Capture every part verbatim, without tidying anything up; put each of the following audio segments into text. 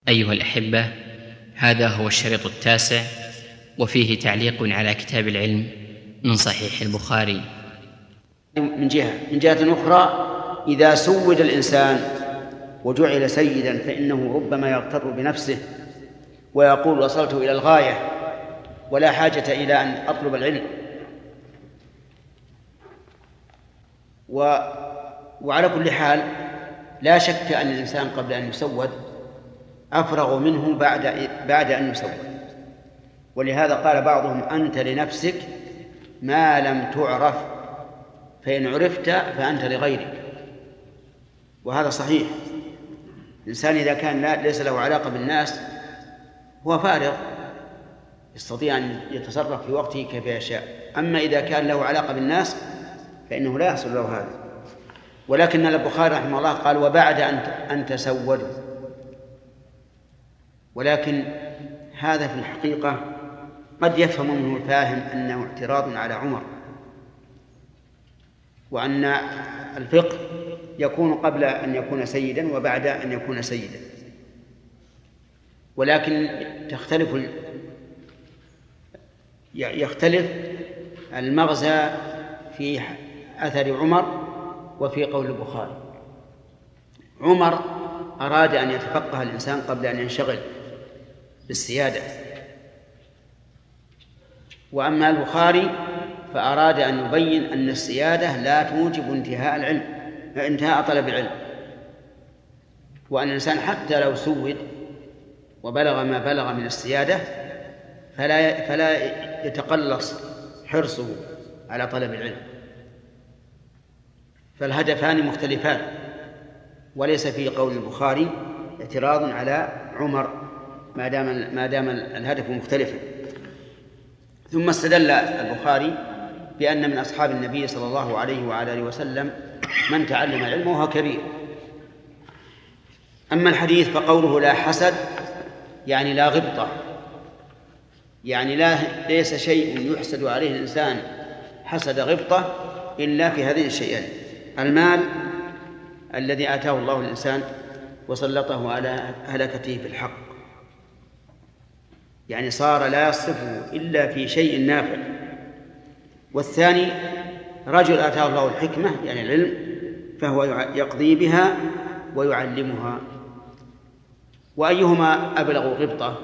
أيها الأحبة، هذا هو الشريط التاسع، وفيه تعليق على كتاب العلم من صحيح البخاري. من جهة من جهة أخرى، إذا سود الإنسان وجعل سيدا فإنه ربما يغتر بنفسه ويقول وصلت إلى الغاية ولا حاجة إلى أن أطلب العلم. و... وعلى كل حال لا شك أن الإنسان قبل أن يسود أفرغ منه بعد, بعد أن يسود. ولهذا قال بعضهم أنت لنفسك ما لم تعرف، فإن عرفت فأنت لغيرك. وهذا صحيح. الإنسان إذا كان لا ليس له علاقة بالناس هو فارغ، يستطيع أن يتصرف في وقته كيف يشاء. أما إذا كان له علاقة بالناس فإنه لا يحصل له هذا. ولكن البخاري رحمه الله قال وبعد أن تسودوا، ولكن هذا في الحقيقة قد يفهم منه الفاهم أنه اعتراض على عمر، وأن الفقه يكون قبل أن يكون سيدا وبعد أن يكون سيدا. ولكن تختلف يختلف المغزى في أثر عمر وفي قول البخاري. عمر أراد أن يتفقه الإنسان قبل أن ينشغل بالسيادة، وأما البخاري فأراد أن يبين أن السيادة لا توجب انتهاء العلم انتهاء طلب العلم، وأن الإنسان حتى لو سود وبلغ ما بلغ من السيادة فلا فلا يتقلص حرصه على طلب العلم. فالهدفان مختلفان، وليس في قول البخاري اعتراض على عمر ما دام ما دام الهدف مختلفا. ثم استدل البخاري بأن من أصحاب النبي صلى الله عليه وعلى آله وسلم من تعلم العلم وهو كبير. أما الحديث فقوله لا حسد يعني لا غبطة، يعني لا ليس شيء يحسد عليه الإنسان حسد غبطة إلا في هذين الشيئين: المال الذي آتاه الله الإنسان وسلطه على هلكته في الحق، يعني صار لا يصرفه إلا في شيء نافع. والثاني رجل آتاه الله الحكمة يعني العلم فهو يقضي بها ويعلمها. وأيهما أبلغ غبطة؟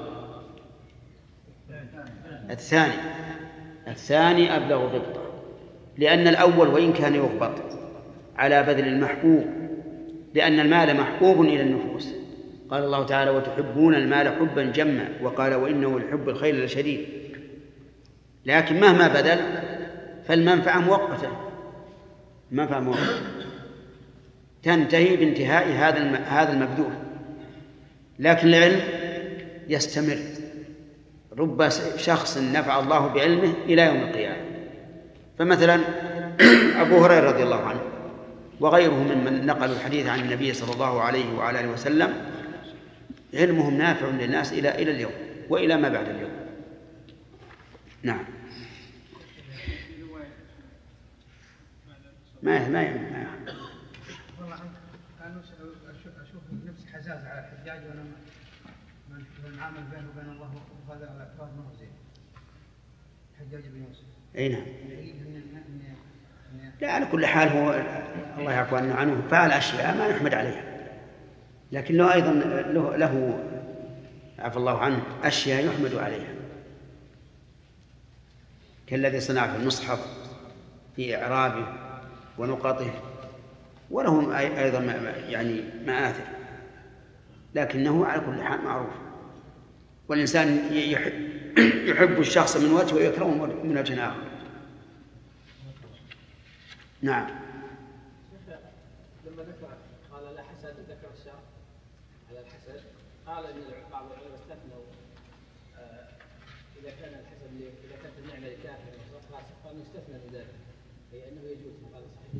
الثاني الثاني أبلغ غبطة، لأن الأول وإن كان يغبط على بذل المحبوب، لأن المال محبوب إلى النفوس. قال الله تعالى وتحبون المال حبا جما، وقال وإنه لحب الخير لشديد. لكن مهما بذل فالمنفعة مؤقتة، المنفعة مؤقتة تنتهي بانتهاء هذا هذا المبذول، لكن العلم يستمر. رب شخص نفع الله بعلمه إلى يوم القيامة. فمثلا أبو هريرة رضي الله عنه وغيره ممن نقلوا الحديث عن النبي صلى الله عليه وعلى آله وسلم علمهم نافع للناس إلى إلى اليوم وإلى ما بعد اليوم. نعم. ما ما ما والله أنا أشوف نفسي حزاز على الحجاج، وأنا من عامل بينه وبين الله وهذا اعتراض ما هو زين. الحجاج بن يوسف. أي نعم. لا على كل حال هو الله يعفو عنه فعل أشياء ما نحمد عليها، لكن له أيضا له, له عفو الله عنه أشياء يحمد عليها، كالذي صنع في المصحف في إعرابه ونقطه، ولهم أيضا يعني مآثر، لكنه على كل حال معروف. والإنسان يحب الشخص من وجه ويكرهه من وجه آخر. نعم. لما ذكر قال لا حسد ذكر الشر على الحسد، قال ان بعض العلماء استثنوا اذا كان الحسد اذا كانت النعمه لكافر فانه يستثنى من ذلك، اي انه يجوز. هذا صحيح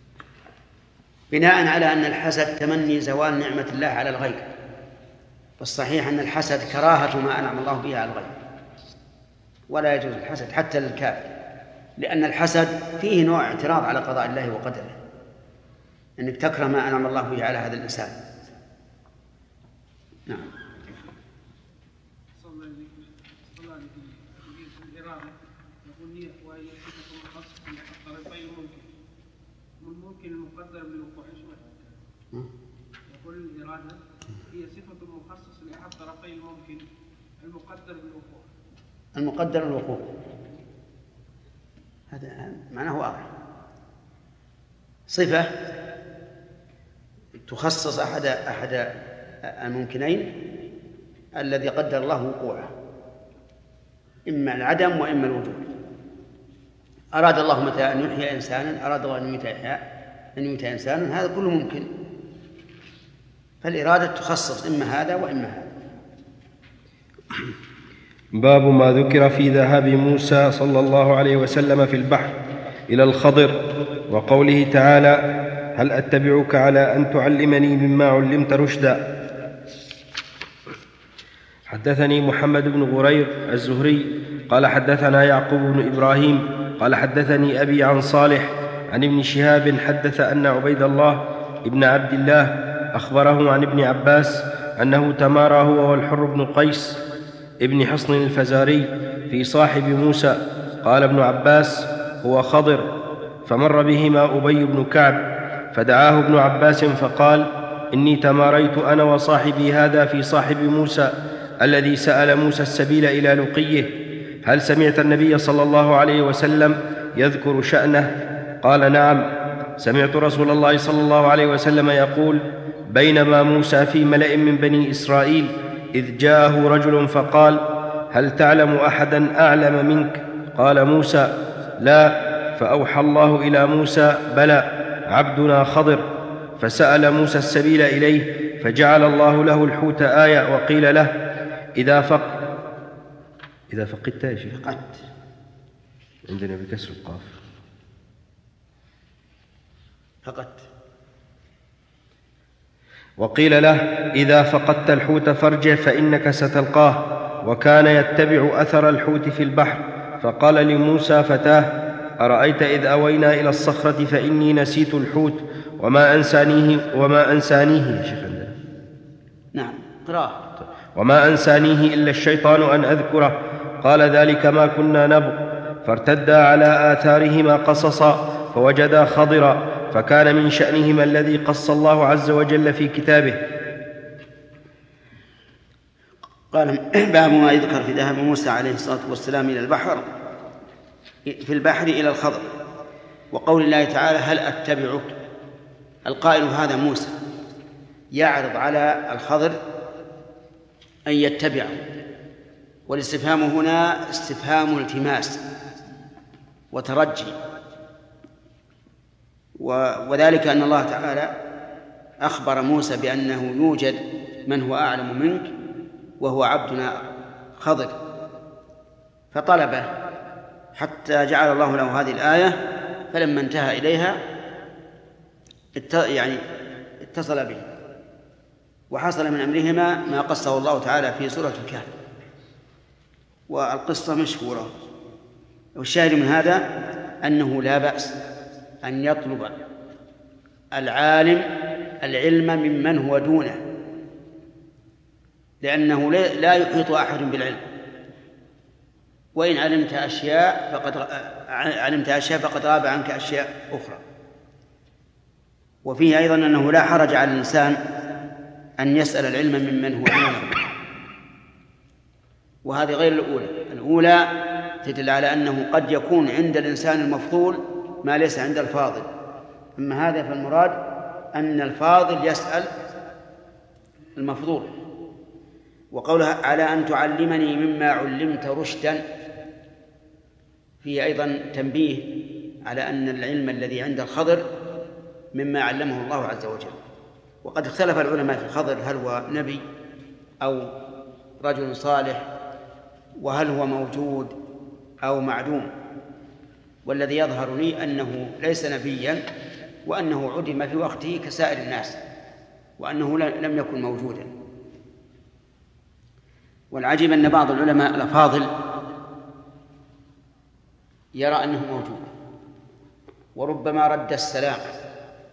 بناء على ان الحسد تمني زوال نعمه الله على الغير، والصحيح ان الحسد كراهه ما انعم الله به على الغير، ولا يجوز الحسد حتى للكافر، لأن الحسد فيه نوع اعتراض على قضاء الله وقدره، أنك تكره ما أنعم الله به على هذا الإنسان. نعم. صلى الله عليه وسلم الإرادة يقول نية وهي صفة مخصصة للطرفين ممكن من ممكن المقدر بالوقوع شوي. يقول الإرادة هي صفة مخصصة لأحد طرفي الممكن المقدر بالوقوع. المقدر الوقوع هذا معناه واضح. صفة تخصص أحد أحد الممكنين الذي قدر الله وقوعه، إما العدم وإما الوجود. أراد الله متى أن يحيي إنسانا، أراد الله أن يميت أن يميت إنسانا، هذا كله ممكن. فالإرادة تخصص إما هذا وإما هذا. باب ما ذكر في ذهاب موسى صلى الله عليه وسلم في البحر إلى الخضر، وقوله تعالى: هل أتبعك على أن تعلمني مما علمت رشدا. حدثني محمد بن غرير الزهري قال حدثنا يعقوب بن إبراهيم قال حدثني أبي عن صالح عن ابن شهاب حدث أن عبيد الله ابن عبد الله أخبره عن ابن عباس أنه تمارى هو والحر بن قيس ابن حصن الفزاري في صاحب موسى. قال ابن عباس: هو خضر. فمر بهما أبي بن كعب فدعاه ابن عباس فقال: إني تماريت أنا وصاحبي هذا في صاحب موسى الذي سأل موسى السبيل إلى لقيه، هل سمعت النبي صلى الله عليه وسلم يذكر شأنه؟ قال: نعم، سمعت رسول الله صلى الله عليه وسلم يقول: بينما موسى في ملأ من بني إسرائيل إذ جاءه رجل فقال: هل تعلم أحدا أعلم منك؟ قال موسى: لا. فأوحى الله إلى موسى: بلى، عبدنا خضر. فسأل موسى السبيل إليه فجعل الله له الحوت آية، وقيل له: إذا فق إذا فقدت يا شيخ فقدت عندنا بكسر القاف فقدت وقيل له: إذا فقدت الحوت فارجع فإنك ستلقاه. وكان يتبع أثر الحوت في البحر. فقال لموسى فتاه: أرأيت إذ أوينا إلى الصخرة فإني نسيت الحوت وما أنسانيه وما أنسانيه يا شيخ عندنا. نعم قراءة. وما أنسانيه إلا الشيطان أن أذكره. قال: ذلك ما كنا نبغ. فارتدا على آثارهما قصصا فوجدا خضرا، فكان من شأنهما الذي قص الله عز وجل في كتابه. قال: باب ما يذكر في ذهاب موسى عليه الصلاة والسلام إلى البحر في البحر إلى الخضر، وقول الله تعالى: هل أتبعك. القائل هذا موسى يعرض على الخضر أن يتبعه، والاستفهام هنا استفهام التماس وترجي، وذلك أن الله تعالى أخبر موسى بأنه يوجد من هو أعلم منك وهو عبدنا خضر، فطلبه حتى جعل الله له هذه الآية. فلما انتهى إليها يعني اتصل به، وحصل من أمرهما ما قصه الله تعالى في سورة الكهف، والقصة مشهورة. والشاهد من هذا أنه لا بأس أن يطلب العالم العلم ممن هو دونه، لأنه لا يحيط أحد بالعلم. وإن علمت أشياء فقد علمت أشياء فقد غاب عنك أشياء أخرى. وفيه أيضا أنه لا حرج على الإنسان أن يسأل العلم ممن هو دونه، وهذه غير الأولى. الأولى تدل على أنه قد يكون عند الإنسان المفضول ما ليس عند الفاضل، أما هذا فالمراد أن الفاضل يسأل المفضول. وقولها على أن تعلمني مما علمت رشدا فيه أيضا تنبيه على أن العلم الذي عند الخضر مما علمه الله عز وجل. وقد اختلف العلماء في الخضر هل هو نبي أو رجل صالح، وهل هو موجود أو معدوم، والذي يظهر لي أنه ليس نبيا، وأنه عدم في وقته كسائر الناس، وأنه لم يكن موجودا. والعجيب أن بعض العلماء الأفاضل يرى أنه موجود، وربما رد السلام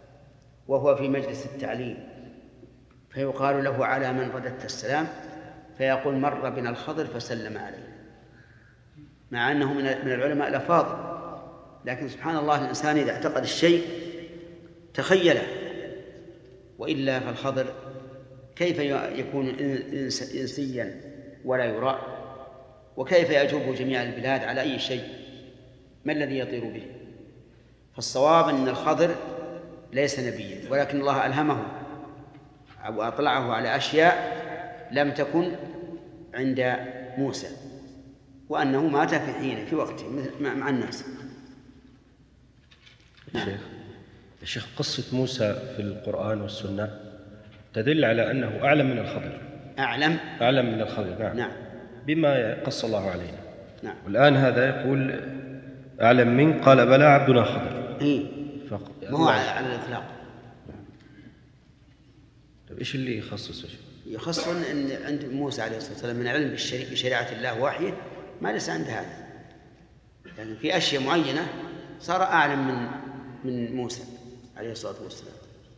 وهو في مجلس التعليم، فيقال له على من رددت السلام؟ فيقول مر بنا الخضر فسلم عليه، مع أنه من العلماء الأفاضل، لكن سبحان الله الإنسان إذا اعتقد الشيء تخيله، وإلا فالخضر كيف يكون إنسيا ولا يرى؟ وكيف يجوب جميع البلاد على أي شيء؟ ما الذي يطير به؟ فالصواب أن الخضر ليس نبيا، ولكن الله ألهمه أو أطلعه على أشياء لم تكن عند موسى، وأنه مات في حين في وقته مع الناس. الشيخ الشيخ قصة موسى في القرآن والسنة تدل على أنه أعلم من الخضر. أعلم أعلم من الخضر، نعم, نعم. بما قص الله علينا. نعم. والآن هذا يقول أعلم منك، قال بلى عبدنا خضر. إيه؟ فق... ما هو على الإطلاق. طيب إيش اللي يخصص؟ يخص أن عند موسى عليه الصلاة والسلام من علم بشريعة الله وحيه ما ليس عند هذا، لكن يعني في أشياء معينة صار أعلم من من موسى عليه الصلاة والسلام.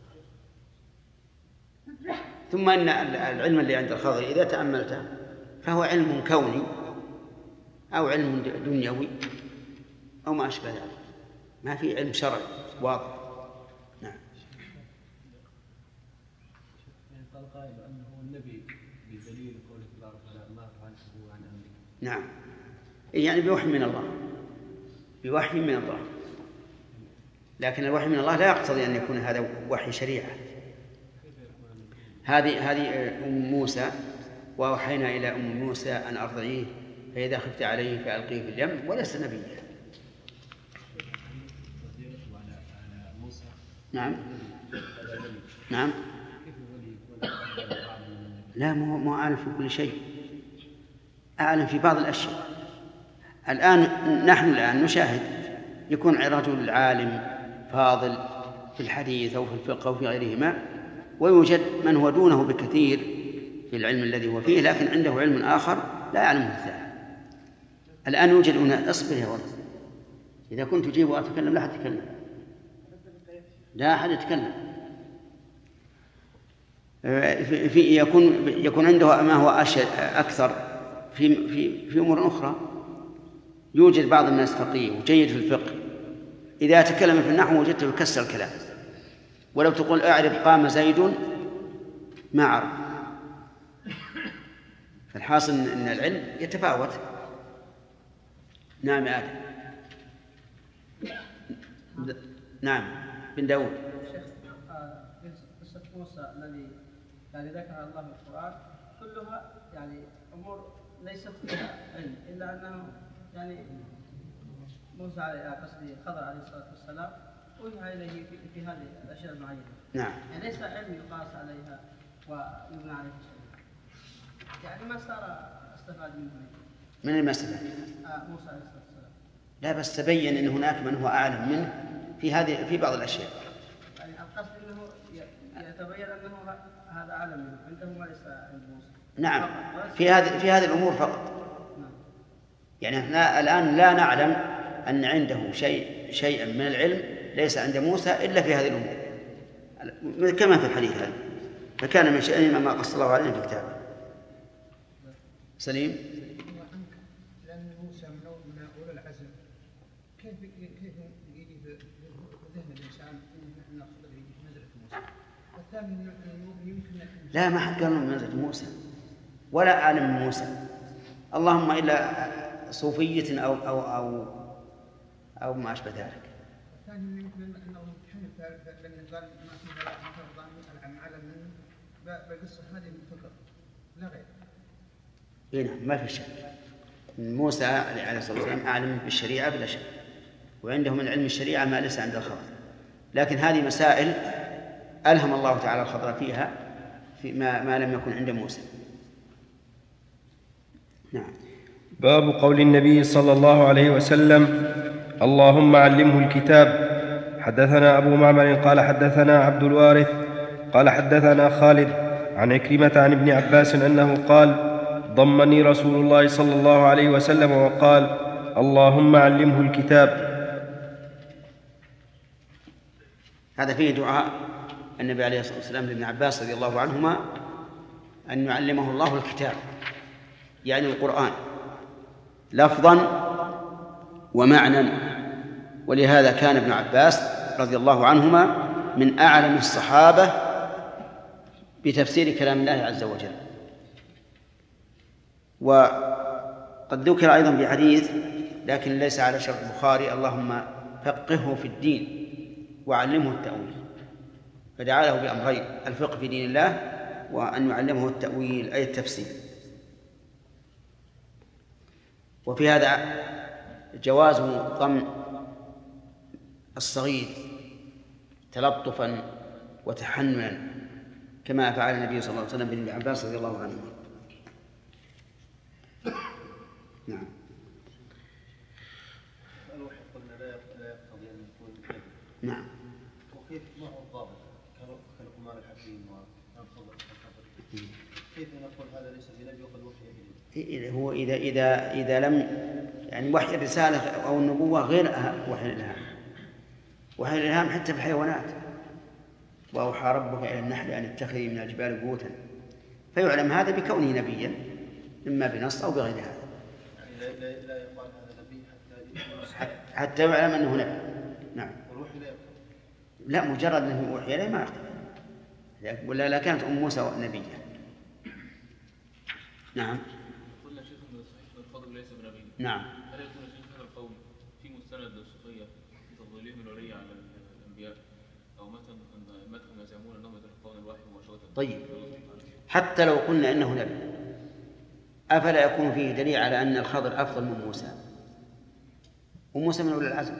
ثم أن العلم اللي عند الخضر إذا تأملته فهو علم كوني أو علم دنيوي أو ما أشبه ذلك، ما في علم شرعي واضح. نعم. يعني قال قائل أنه النبي بدليل قوله تبارك وتعالى ما فعلته عن أمرك. نعم، يعني بوحي من الله، بوحي من الله، لكن الوحي من الله لا يقتضي أن يكون هذا وحي شريعة. هذه هذه أم موسى، وأوحينا إلى أم موسى أن أرضعيه فإذا خفت عليه فألقيه في اليم، وليس نبيا. نعم نعم. لا، مو أعلم في كل شيء، أعلم في بعض الأشياء. الآن نحن الآن نشاهد يكون رجل عالم فاضل في الحديث أو في الفقه أو في غيرهما، ويوجد من هو دونه بكثير في العلم الذي هو فيه، لكن عنده علم آخر لا يعلمه الثاني. الآن يوجد هنا، اصبر يا ولد، إذا كنت تجيب وأتكلم لا أحد يتكلم، لا أحد يتكلم. في يكون يكون عنده ما هو أشد أكثر في في في أمور أخرى. يوجد بعض الناس فقيه وجيد في الفقه، إذا تكلم في النحو وجدته يكسر الكلام، ولو تقول أعرف قام زيد ما عرف. فالحاصل أن العلم يتفاوت. نعم يا آدم. نعم بن داود. شيخ، قصة موسى الذي يعني ذكرها الله في القرآن كلها يعني أمور ليست فيها علم، إلا أنه يعني موسى عليه قصدي خضر عليه الصلاة والسلام وجه إليه في, في هذه الأشياء المعينة. نعم. يعني ليس علم يقاس عليها ويبنى عليه شيء. يعني ما صار استفاد منه. من اللي ما استفاد؟ آه موسى عليه الصلاة والسلام. لا، بس تبين أن هناك من هو أعلم منه في هذه في بعض الأشياء. يعني القصد أنه يتبين أنه هذا أعلم منه، عنده ما ليس عند موسى. نعم، في هذه في هذه الأمور فقط. يعني احنا الآن لا نعلم أن عنده شيء شيئا من العلم ليس عند موسى إلا في هذه الأمور، كما في الحديث هذا، فكان من شأنه ما قص الله عليه في كتابه. سليم. لأن موسى من أولى العزم، كيف كيف يجي في ذهن الإنسان أن نحن نقصد يجي في منزلة موسى؟ الثاني يمكن لا، ما حد قال من منزلة موسى ولا أعلم من موسى، اللهم إلا صوفية أو أو أو أو ما أشبه ذلك. الثاني يمكن أنه حمل لأن قال ما في فرضان عن علم منه بالقصة هذه فقط لا غير. هنا ما في شك، موسى عليه الصلاة والسلام أعلم بالشريعة بلا شك، وعنده من علم الشريعة ما ليس عند الخضر، لكن هذه مسائل ألهم الله تعالى الخضر فيها في ما, ما لم يكن عند موسى. نعم. باب قول النبي صلى الله عليه وسلم اللهم علمه الكتاب. حدثنا أبو معمر قال حدثنا عبد الوارث قال حدثنا خالد عن عكرمة عن ابن عباس أنه قال ضمني رسول الله صلى الله عليه وسلم وقال اللهم علمه الكتاب. هذا فيه دعاء النبي عليه الصلاة والسلام لابن عباس رضي الله عنهما أن يعلمه الله الكتاب، يعني القرآن لفظا ومعنى. ولهذا كان ابن عباس رضي الله عنهما من أعلم الصحابة بتفسير كلام الله عز وجل. وقد ذكر أيضا بحديث لكن ليس على شرط البخاري: اللهم فقهه في الدين وعلمه التأويل. فدعا له بأمرين: الفقه في دين الله وأن يعلمه التأويل أي التفسير. وفي هذا جواز ضم الصغير تلطفا وتحننا كما فعل النبي صلى الله عليه وسلم بن عباس رضي الله عنه. نعم. الوحي قلنا لا يقتضي أن يكون كذب. نعم. وكيف ما هو الضابط كلقمان الحكيم والخضر؟ كيف نقول هذا ليس بنبي وقد وحي إليه؟ هو إذا إذا إذا لم يعني وحي الرسالة أو النبوة غير وحي الإلهام. وحي الإلهام حتى في الحيوانات: وأوحى ربك إلى النحل أن اتخذي من الجبال بيوتا. فيعلم هذا بكونه نبيا إما بنص أو بغير هذا. يعني لا لا يقال هذا نبي حتى حتى يعلم أنه نبي. نعم. والوحي لا يقتضي. لا، مجرد أنه وحي إليه ما يقتضي. ولا لا كانت أم موسى نبيا. نعم. قلنا شيخ من صحيح الفضل ليس بنبي. نعم. هل يكون شيخ هذا القول في مستند الصوفية في تفضيلهم الولي على الأنبياء، أو مثلا أن أئمتهم يزعمون أنهم يتلقون الوحي مباشرة؟ طيب، حتى لو قلنا إنه نبي، أفلا يكون فيه دليل على أن الخضر أفضل من موسى؟ وموسى من أولي العزم.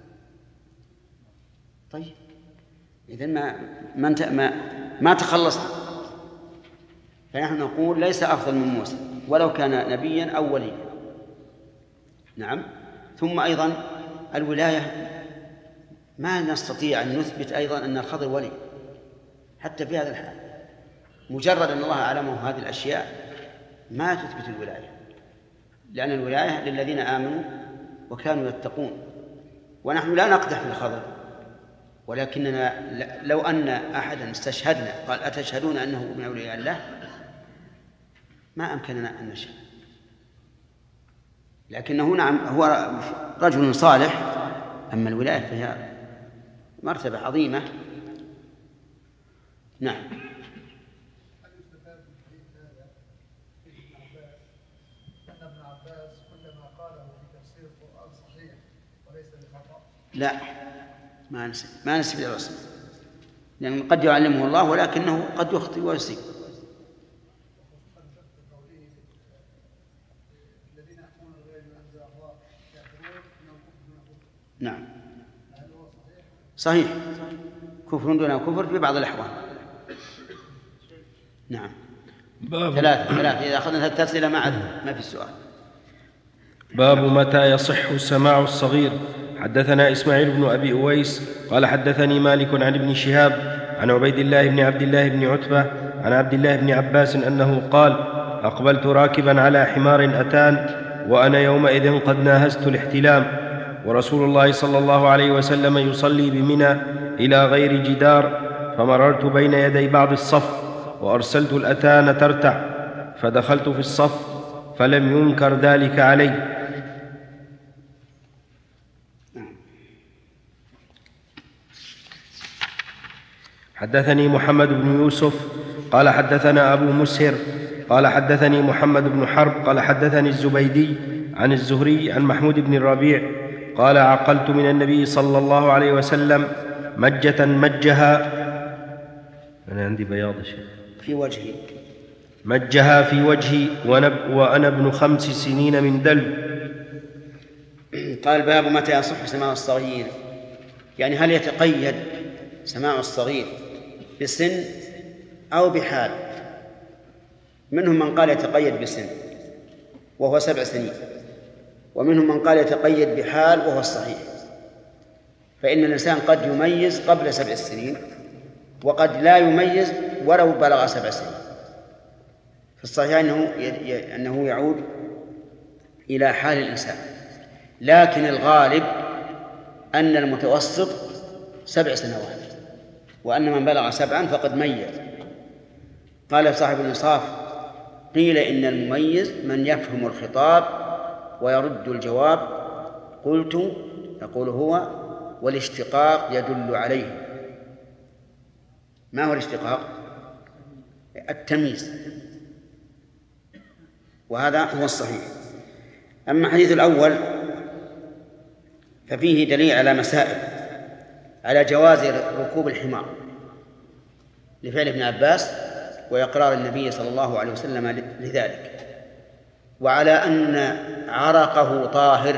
طيب، إذن ما ما ما, ما تخلصنا. فنحن نقول ليس أفضل من موسى ولو كان نبيا أو وليا. نعم. ثم أيضا الولاية ما نستطيع أن نثبت أيضا أن الخضر ولي حتى في هذا الحال. مجرد أن الله أعلمه هذه الأشياء ما تثبت الولاية، لأن الولاية للذين آمنوا وكانوا يتقون. ونحن لا نقدح في الخضر، ولكننا لو أن أحدا استشهدنا قال: أتشهدون أنه من أولياء الله؟ ما أمكننا أن نشهد. لكنه نعم هو رجل صالح. أما الولاية فهي مرتبة عظيمة. نعم. لا، ما نسب ما نسب إلى الرسول، لأن يعني قد يعلمه الله ولكنه قد يخطئ ويصيب. نعم صحيح، كفر دون كفر في بعض الأحوال. نعم. ثلاثة ثلاثة إذا أخذنا ثلاثة أسئلة ما عاد ما في السؤال. باب متى يصح سماع الصغير. حدثنا إسماعيل بن أبي أويس قال حدثني مالك عن ابن شهاب عن عبيد الله بن عبد الله بن عتبة عن عبد الله بن عباس أنه قال: أقبلت راكبا على حمار أتان وأنا يومئذ قد ناهزت الاحتلام، ورسول الله صلى الله عليه وسلم يصلي بمنى إلى غير جدار، فمررت بين يدي بعض الصف وأرسلت الأتان ترتع، فدخلت في الصف فلم ينكر ذلك علي. حدثني محمد بن يوسف قال حدثنا أبو مسهر قال حدثني محمد بن حرب قال حدثني الزبيدي عن الزهري عن محمود بن الربيع قال: عقلت من النبي صلى الله عليه وسلم مجة مجها، أنا عندي بياض شيء في وجهي، مجها في وجهي وأنا ابن خمس سنين من دلو. قال: باب متى يصح سماع الصغير، يعني هل يتقيد سماع الصغير بسن أو بحال؟ منهم من قال يتقيد بسن وهو سبع سنين، ومنهم من قال يتقيد بحال وهو الصحيح. فإن الإنسان قد يميز قبل سبع سنين وقد لا يميز ولو بلغ سبع سنين. في الصحيح أنه أنه يعود إلى حال الإنسان، لكن الغالب أن المتوسط سبع سنوات، وأن من بلغ سبعا فقد ميز. قال صاحب الإنصاف: قيل إن المميز من يفهم الخطاب ويرد الجواب. قلت يقول هو والاشتقاق يدل عليه. ما هو الاشتقاق؟ التمييز، وهذا هو الصحيح. أما الحديث الأول ففيه دليل على مسائل: على جواز ركوب الحمار لفعل ابن عباس وإقرار النبي صلى الله عليه وسلم لذلك، وعلى أن عرقه طاهر،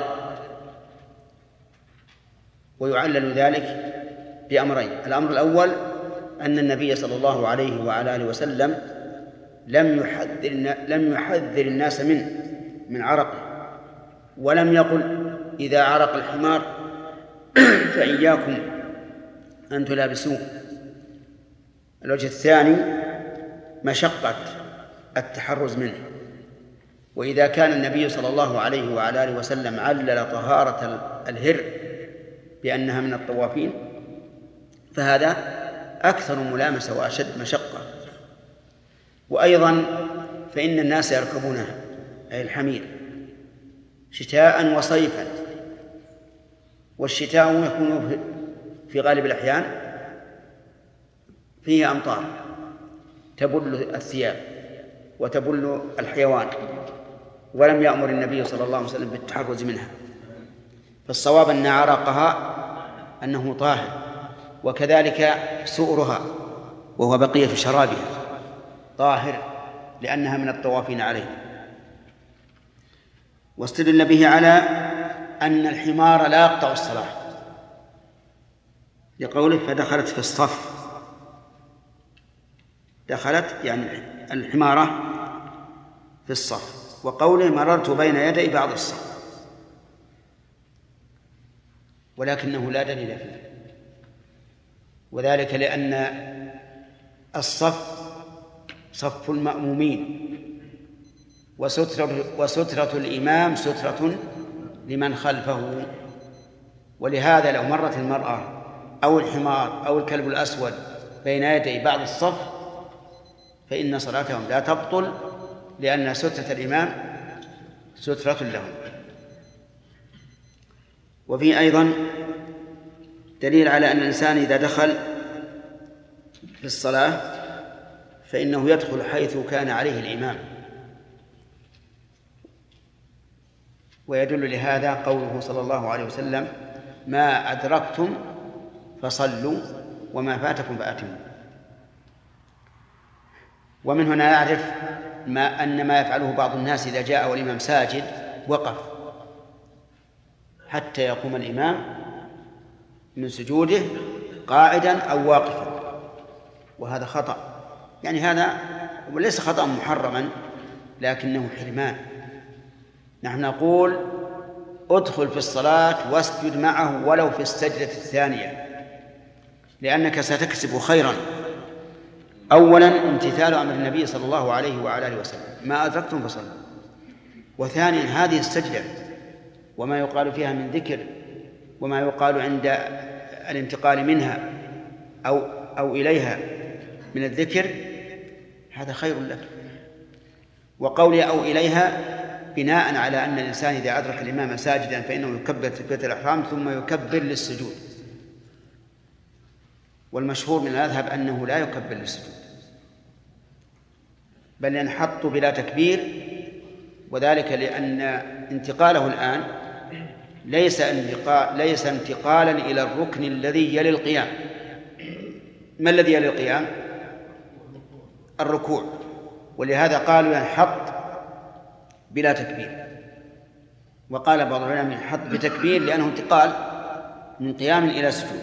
ويعلل ذلك بأمرين: الأمر الأول أن النبي صلى الله عليه وعلى آله وسلم لم يحذر لم يحذر الناس منه من عرقه، ولم يقل إذا عرق الحمار فإياكم أن تلابسوه. الوجه الثاني مشقة التحرز منه، وإذا كان النبي صلى الله عليه وعلى آله وسلم علل طهارة الهر بأنها من الطوافين فهذا أكثر ملامسة وأشد مشقة. وأيضا فإن الناس يركبونها أي الحمير شتاء وصيفا، والشتاء يكون في غالب الأحيان فيه أمطار تبل الثياب وتبل الحيوان، ولم يأمر النبي صلى الله عليه وسلم بالتحرز منها. فالصواب أن عرقها أنه طاهر، وكذلك سؤرها وهو بقية شرابها طاهر لأنها من الطوافين عليه. واستدل به على أن الحمار لا يقطع الصلاة لقوله فدخلت في الصف. دخلت يعني الحمارة في الصف، وقوله مررت بين يدي بعض الصف، ولكنه لا دليل فيه، وذلك لأن الصف صف المأمومين، وسترة, وسترة الإمام سترة لمن خلفه. ولهذا لو مرت المرأة أو الحمار أو الكلب الأسود بين يدي بعض الصف فإن صلاتهم لا تبطل، لأن سترة الإمام سترة لهم. وفي أيضا دليل على أن الإنسان إذا دخل في الصلاة فإنه يدخل حيث كان عليه الإمام، ويدل لهذا قوله صلى الله عليه وسلم ما أدركتم فصلوا وما فاتكم فأتموا. ومن هنا نعرف ما أن ما يفعله بعض الناس إذا جاء والإمام ساجد وقف حتى يقوم الإمام من سجوده قاعدا أو واقفا، وهذا خطأ. يعني هذا وليس خطأ محرما لكنه حرمان. نحن نقول ادخل في الصلاة واسجد معه ولو في السجدة الثانية، لأنك ستكسب خيرا. أولا امتثال أمر النبي صلى الله عليه وعلى آله وسلم ما أدركتم فصلوا، وثانيا هذه السجدة وما يقال فيها من ذكر وما يقال عند الانتقال منها أو, أو إليها من الذكر هذا خير لك. وقولي أو إليها بناء على أن الإنسان إذا أدرك الإمام ساجدا فإنه يكبر تكبيرة الإحرام ثم يكبر للسجود، والمشهور من المذهب أنه لا يكبر للسجود بل ينحط بلا تكبير، وذلك لأن انتقاله الآن ليس انتقال ليس انتقالا إلى الركن الذي يلي القيام. ما الذي يلي القيام؟ الركوع، ولهذا قالوا ينحط بلا تكبير، وقال بعض العلماء ينحط بتكبير لأنه انتقال من قيام إلى سجود.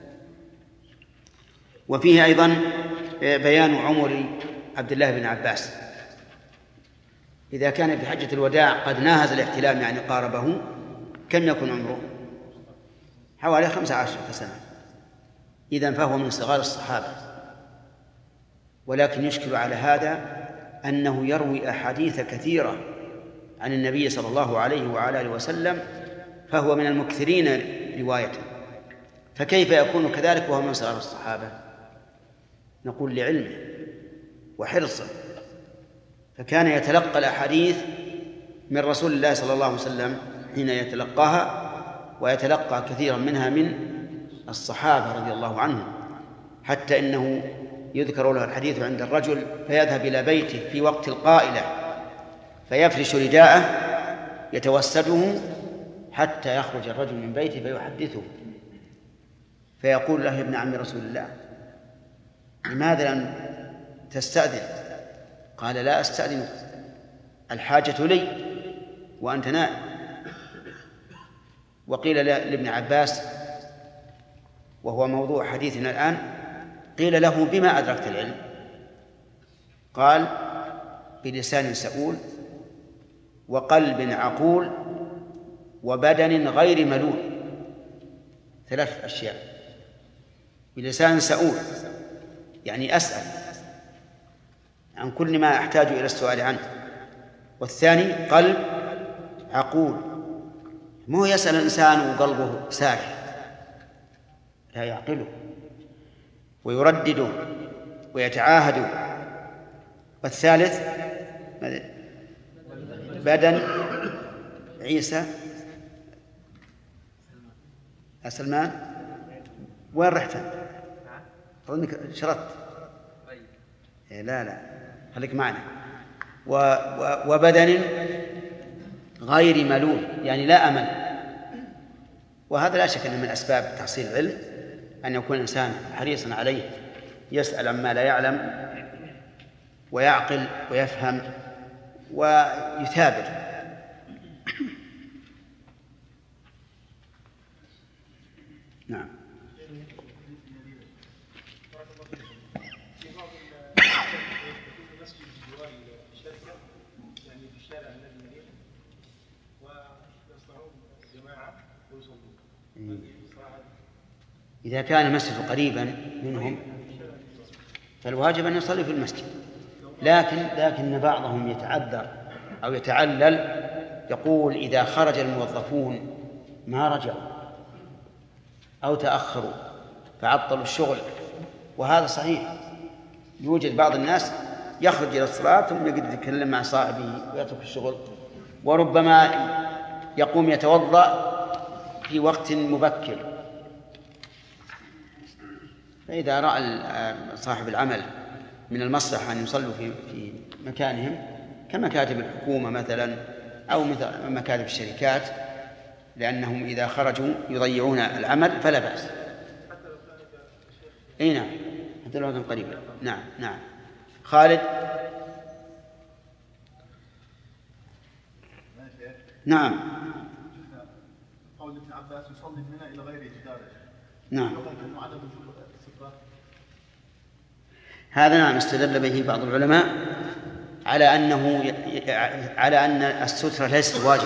وفيه أيضا بيان عمر عبد الله بن عباس إذا كان في حجة الوداع قد ناهز الاحتلام يعني قاربه، كم يكون عمره؟ حوالي خمس عشرة سنة، إذن فهو من صغار الصحابة. ولكن يشكل على هذا أنه يروي أحاديث كثيرة عن النبي صلى الله عليه وعلى آله وسلم، فهو من المكثرين روايته، فكيف يكون كذلك وهو من صغار الصحابة؟ نقول لعلمه وحرصه فكان يتلقى الأحاديث من رسول الله صلى الله عليه وسلم حين يتلقاها، ويتلقى كثيرا منها من الصحابة رضي الله عنهم، حتى إنه يذكر له الحديث عند الرجل فيذهب إلى بيته في وقت القائلة فيفرش رداءه يتوسده حتى يخرج الرجل من بيته فيحدثه، فيقول له: يا ابن عم رسول الله، لماذا لم تستأذن؟ قال: لا أستأذن، الحاجة لي وأنت نائم. وقيل لابن عباس، وهو موضوع حديثنا الآن، قيل له: بما أدركت العلم؟ قال: بلسان سؤول وقلب عقول وبدن غير ملول. ثلاث أشياء. بلسان سؤول يعني أسأل عن كل ما أحتاج إلى السؤال عنه. والثاني قلب عقول، مو يسأل الإنسان وقلبه ساكت، لا، يعقله ويردده ويتعاهد. والثالث بدن عيسى سلمان، وين رحت؟ أظنك شردت. لا لا خليك معنا. وبدن غير ملول يعني لا أمل. وهذا لا شك أنه من أسباب تحصيل العلم، أن يكون الإنسان حريصا عليه، يسأل عما لا يعلم ويعقل ويفهم ويثابر. نعم. إذا كان المسجد قريبا منهم فالواجب أن يصلي في المسجد، لكن لكن بعضهم يتعذر أو يتعلل، يقول: إذا خرج الموظفون ما رجعوا أو تأخروا فعطلوا الشغل. وهذا صحيح، يوجد بعض الناس يخرج إلى الصلاة ثم يقعد يتكلم مع صاحبه ويترك الشغل، وربما يقوم يتوضأ في وقت مبكر. فإذا رأى صاحب العمل من المصلحة أن يصلوا في في مكانهم كمكاتب الحكومة مثلا أو مثل مكاتب الشركات، لأنهم إذا خرجوا يضيعون العمل فلا بأس. أي نعم، حتى لو كان قريبا. نعم نعم. خالد. نعم. قول ابن عباس: يصلي منها إلى غير جداره. نعم. هذا نعم استدل به بعض العلماء على أنه على أن السترة ليست واجبة،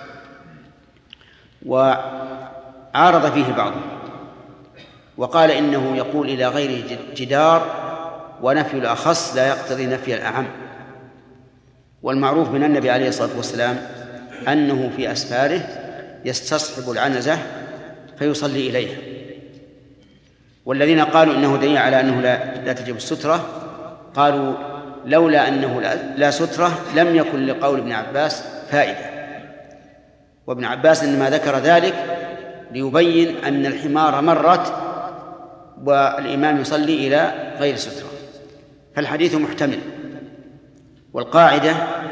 وعارض فيه بعضهم وقال إنه يقول إلى غير جدار، ونفي الأخص لا يقتضي نفي الأعم. والمعروف من النبي عليه الصلاة والسلام أنه في أسفاره يستصحب العنزة فيصلي إليها. والذين قالوا إنه دليل على أنه لا, لا تجب السترة قالوا: لولا أنه لا, لا سترة لم يكن لقول ابن عباس فائدة. وابن عباس إنما ذكر ذلك ليبين أن الحمار مرت والإمام يصلي إلى غير سترة، فالحديث محتمل. والقاعدة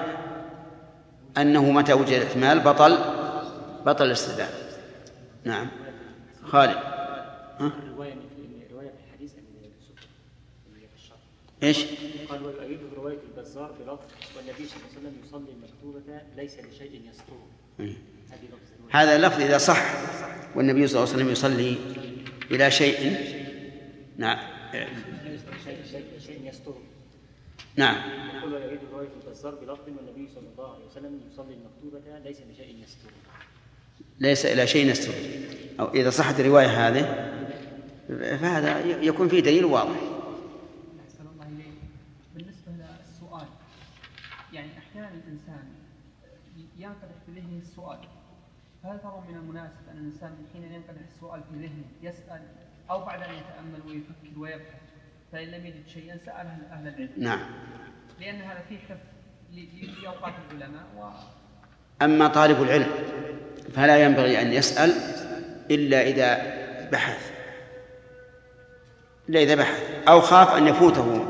أنه متى وجد احتمال بطل بطل الاستدلال. نعم. خالد. ها؟ رواية الحديث في الشرح. إيش؟ قال: ويؤيده رواية البزار بلفظ: والنبي صلى الله عليه وسلم يصلي المكتوبة ليس لشيء يستره. هذا لفظ إذا صح، والنبي صلى الله عليه وسلم يصلي إلى شيء. نعم. شيء يستره. نعم. يقول: ويؤيده رواية البزار بلفظ: والنبي صلى الله عليه وسلم يصلي المكتوبة ليس لشيء يستره. ليس إلى شيء يستره، أو إذا صحت الرواية هذه فهذا يكون فيه دليل واضح. أحسن الله إليك. بالنسبة للسؤال، يعني أحيانا الإنسان ينقدح في ذهنه السؤال، فهل ترى من المناسب أن الإنسان حين ينقدح السؤال في ذهنه يسأل، أو بعد أن يتأمل ويفكر ويبحث فإن لم يجد شيئا سأل أهل العلم؟ نعم. لأن هذا فيه حفظ لأوقات العلماء و... أما طالب العلم فلا ينبغي أن يسأل إلا إذا بحث إلا إذا بحث أو خاف أن يفوته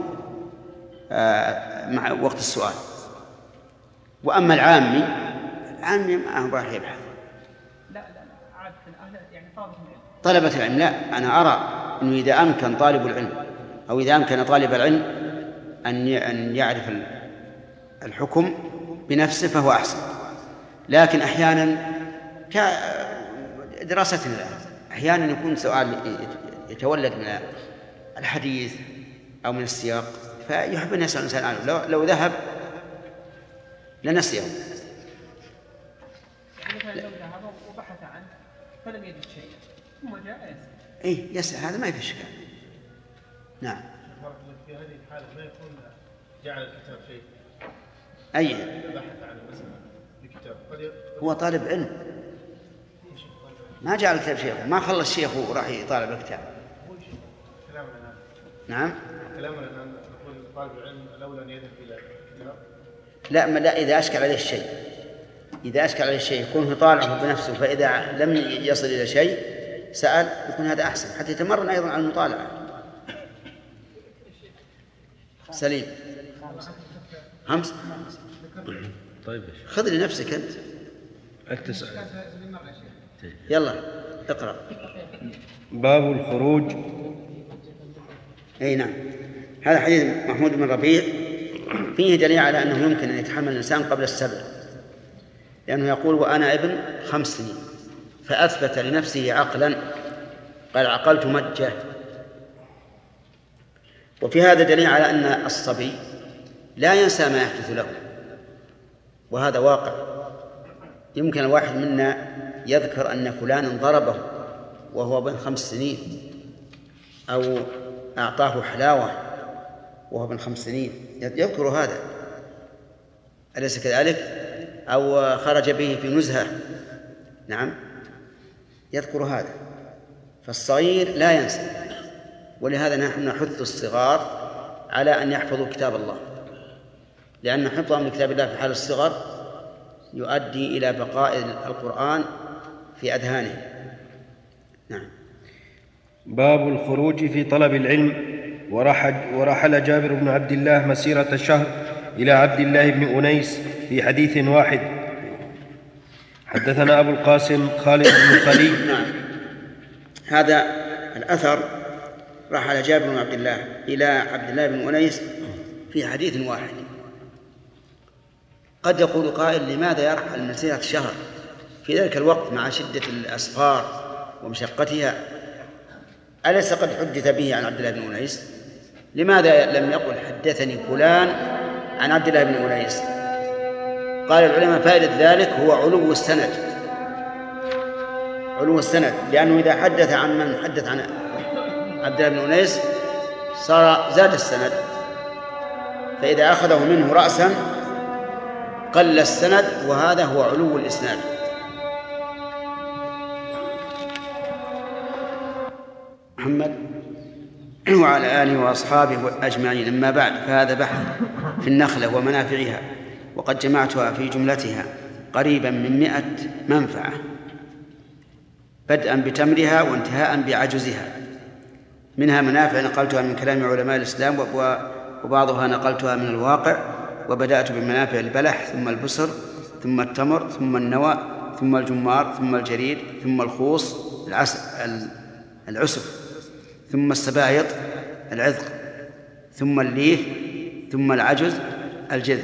مع وقت السؤال. وأما العامي العامي ما هو راح يبحث. لا لا لا عادة أهل يعني طلبة العلم. طلبة العلم لا، أنا أرى أنه إذا أمكن طالب العلم أو إذا أمكن طالب العلم أن أن يعرف الحكم بنفسه فهو أحسن. لكن أحيانا كدراستنا الآن أحيانا يكون سؤال يتولد من الحديث أو من السياق فيحب أن يسأل الإنسان عنه. لو, لو ذهب لنسيه. يعني مثلا لو ذهب وبحث عنه فلم يجد شيء ثم جاء يسأل. إيه يسأل، هذا ما في إشكال. نعم. في هذه الحالة ما يكون جعل الكتاب شيء. أي. بحث عنه مثلا بكتاب. هو طالب علم. ما جعل الكتاب شيخه، ما خلص شيخه وراح يطالب الكتاب. نعم. كلامنا الآن نقول طالب العلم الأولى أن يذهب إلى الكتاب. لا ما لا إذا أشكل عليه الشيء، إذا أشكل عليه الشيء يكون يطالعه بنفسه، فإذا لم يصل إلى شيء سأل يكون هذا أحسن حتى يتمرن أيضا على المطالعة. سليم. خمس. طيب خذ لنفسك أنت. أنت يلا اقرأ. باب الخروج. أي نعم. هذا حديث محمود بن ربيع فيه دليل على أنه يمكن أن يتحمل الإنسان قبل السبع، لأنه يقول وأنا ابن خمس سنين، فأثبت لنفسه عقلا، قال عقلت مجة. وفي هذا دليل على أن الصبي لا ينسى ما يحدث له، وهذا واقع. يمكن الواحد منا يذكر أن فلانا ضربه وهو ابن خمس سنين، أو أعطاه حلاوة وهو ابن خمس سنين، يذكر هذا، أليس كذلك؟ أو خرج به في نزهة، نعم يذكر هذا. فالصغير لا ينسى، ولهذا نحن نحث الصغار على أن يحفظوا كتاب الله، لأن حفظهم لكتاب الله في حال الصغر يؤدي إلى بقاء القرآن في أذهانهم. نعم. باب الخروج في طلب العلم. ورحل, ورحل جابر بن عبد الله مسيرة شهر إلى عبد الله بن أنيس في حديث واحد. حدثنا أبو القاسم خالد بن خليل. نعم. هذا الأثر رحل جابر بن عبد الله إلى عبد الله بن أنيس في حديث واحد. قد يقول قائل لماذا يرحل مسيرة شهر في ذلك الوقت مع شدة الأسفار ومشقتها؟ أليس قد حدث به عن عبد الله بن أنيس؟ لماذا لم يقل حدثني فلان عن عبد الله بن أنيس؟ قال العلماء فائدة ذلك هو علو السند، علو السند، لأنه إذا حدث عن من حدث عن عبد الله بن أنيس صار زاد السند، فإذا أخذه منه رأسا قل السند، وهذا هو علو الإسناد. محمد وعلى آله وأصحابه أجمعين. أما بعد، فهذا بحث في النخلة ومنافعها، وقد جمعتها في جملتها قريبا من مئة منفعة، بدءا بتمرها وانتهاء بعجزها. منها منافع نقلتها من كلام علماء الإسلام، وبعضها نقلتها من الواقع، وبدأت بمنافع البلح ثم البصر ثم التمر ثم النوى ثم الجمار ثم الجريد ثم الخوص العسف ثم السبايط العذق ثم الليف ثم العجز الجذع.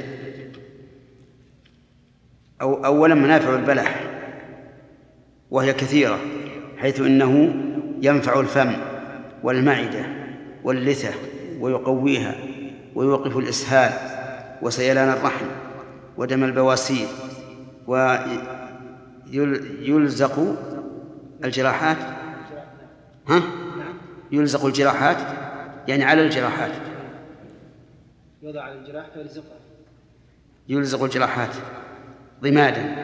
أو أولا منافع البلح، وهي كثيرة، حيث إنه ينفع الفم والمعدة واللثة ويقويها ويوقف الإسهال وسيلان الرحم ودم البواسير، ويلزق الجراحات ها؟ يلزق الجراحات يعني على الجراحات، يوضع على الجراح فيلزقها، يلزق الجراحات ضمادا.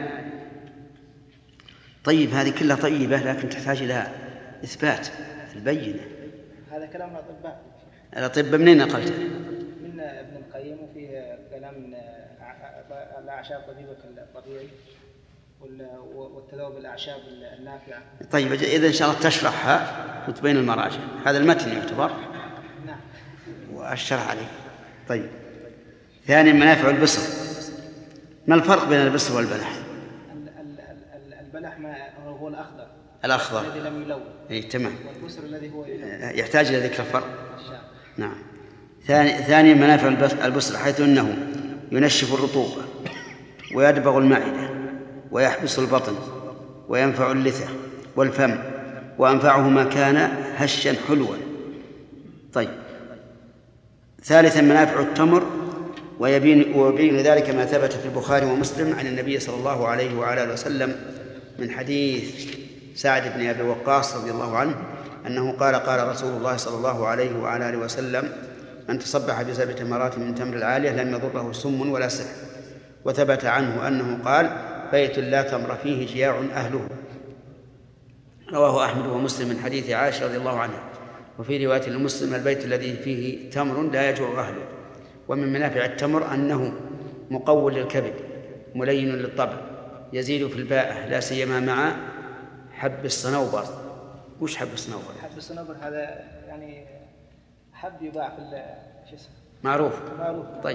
طيب هذه كلها طيبة، لكن تحتاج إلى إثبات البينة. هذا كلام الأطباء. الأطباء منين نقلته؟ من ابن القيم، وفيه كلام الأعشاب طبيبك الطبيعي والتذوب بالأعشاب النافعة. طيب إذا إن شاء الله تشرحها وتبين المراجع. هذا المتن يعتبر. نعم. والشرح عليه. طيب. ثاني منافع البصر. ما الفرق بين البصر والبلح؟ البلح ما هو الأخضر. الأخضر. الذي لم يلون. إيه تمام. والبصر الذي هو يلون. يحتاج إلى ذكر الفرق. نعم. ثاني ثاني منافع البصر حيث أنه ينشف الرطوبة ويدبغ المعدة ويحبس البطن وينفع اللثة والفم وأنفعه ما كان هشا حلوا. طيب. ثالثا منافع التمر ويبين, ويبين ذلك ما ثبت في البخاري ومسلم عن النبي صلى الله عليه وعلى آله وسلم من حديث سعد بن أبي وقاص رضي الله عنه أنه قال قال رسول الله صلى الله عليه وعلى آله وسلم من تصبح بسبع تمرات من تمر العالية لم يضره سم ولا سحر. وثبت عنه أنه قال بيت لا تمر فيه جياع أهله. رواه أحمد ومسلم من حديث عائشة رضي الله عنها. وفي رواية لمسلم البيت الذي فيه تمر لا يجوع أهله. ومن منافع التمر أنه مقوي للكبد ملين للطبع يزيد في الباءة لا سيما مع حب الصنوبر. وش حب الصنوبر؟ حب الصنوبر هذا يعني حب يباع في شو اسمه معروف. معروف. طيب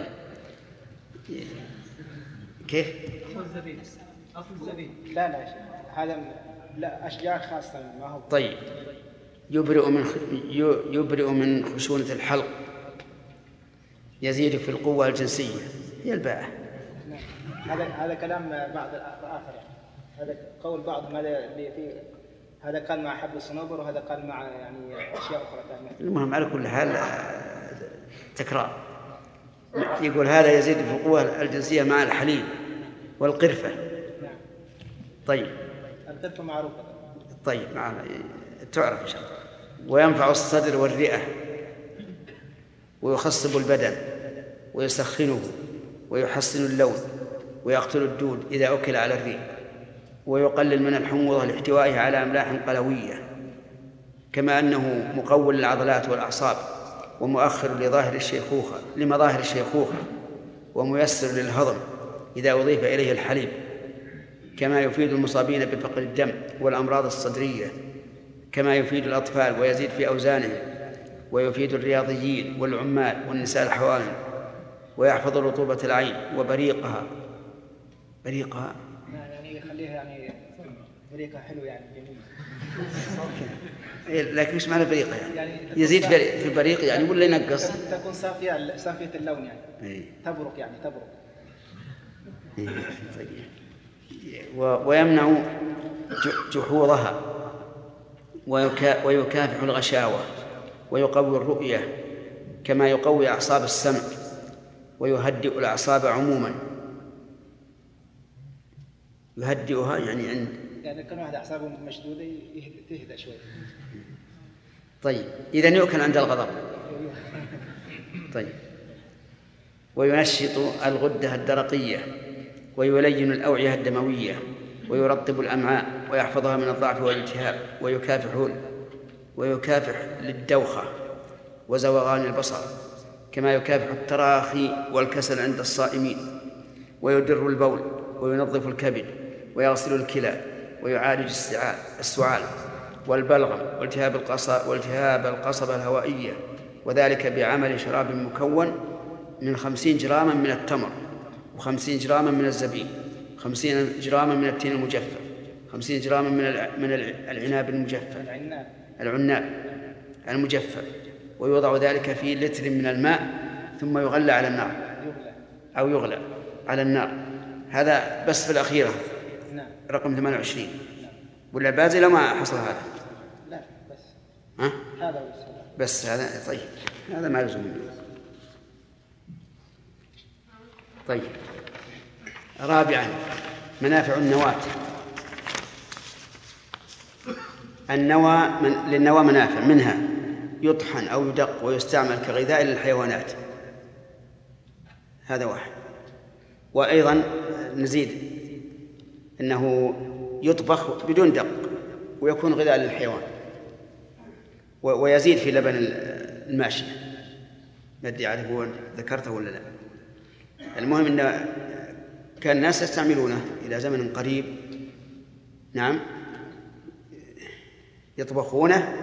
كيف؟ أصل الزبيب. أصل الزبيب. لا لا هذا لا أشجار خاصة ما هو. طيب يبرئ من يبرئ من خشونة الحلق يزيد في القوة الجنسية هي الباءة. هذا هذا كلام بعض الآخر يعني. هذا قول بعضهم هذا في هذا قال مع حب الصنوبر وهذا قال مع يعني أشياء أخرى ثانية. المهم على كل حال تكرار. يقول هذا يزيد في القوة الجنسية مع الحليب والقرفة. نعم. طيب. القرفة معروفة. طيب معنا تعرف إن شاء الله. وينفع الصدر والرئة ويخصب البدن ويسخنه ويحسن اللون ويقتل الدود إذا أكل على الريق ويقلل من الحموضة لاحتوائه على أملاح قلوية كما أنه مقوي للعضلات والأعصاب ومؤخر لظاهر الشيخوخة لمظاهر الشيخوخة وميسر للهضم إذا أضيف إليه الحليب كما يفيد المصابين بفقر الدم والأمراض الصدرية كما يفيد الأطفال ويزيد في أوزانهم ويفيد الرياضيين والعمال والنساء الحوامل ويحفظ رطوبة العين وبريقها. بريقها يعني يخليها يعني بريقها حلو يعني جميل. لكن ايش معنى بريقها يعني؟ يعني يزيد في البريق يعني ولا ينقص؟ تكون صافية صافية اللون يعني. أي. تبرق يعني تبرق. طيب. ويمنع جحوظها ويكافح الغشاوة ويقوي الرؤية كما يقوي أعصاب السمع ويهدئ الأعصاب عموما. يهدئها يعني عند يعني كان واحد أعصابه مشدودة تهدأ شوي. طيب إذن يؤكل عند الغضب. طيب. وينشط الغدة الدرقية ويلين الأوعية الدموية ويرطب الأمعاء ويحفظها من الضعف والالتهاب ويكافح ويكافح للدوخة وزوغان البصر كما يكافح التراخي والكسل عند الصائمين ويدر البول وينظف الكبد ويغسل الكلى ويعالج السعال والبلغم والتهاب القصبة والتهاب القصبة الهوائية وذلك بعمل شراب مكون من خمسين جراما من التمر وخمسين جراما من الزبيب خمسين جراما من التين المجفف خمسين جراما من من العناب المجفف العناب المجفف ويوضع ذلك في لتر من الماء ثم يغلى على النار أو يغلى على النار. هذا بس في الأخيرة رقم ثمانية وعشرين ولا بازل ما حصل هذا؟ لا بس ها؟ هذا بس هذا. طيب هذا ما يلزم منه. طيب رابعا منافع النواة. النوى من للنوى منافع منها يطحن أو يدق ويستعمل كغذاء للحيوانات. هذا واحد. وأيضا نزيد أنه يطبخ بدون دق ويكون غذاء للحيوان ويزيد في لبن الماشية. ما أدري أعرف ذكرته ولا لا. المهم أن كان الناس يستعملونه إلى زمن قريب. نعم، يطبخونه.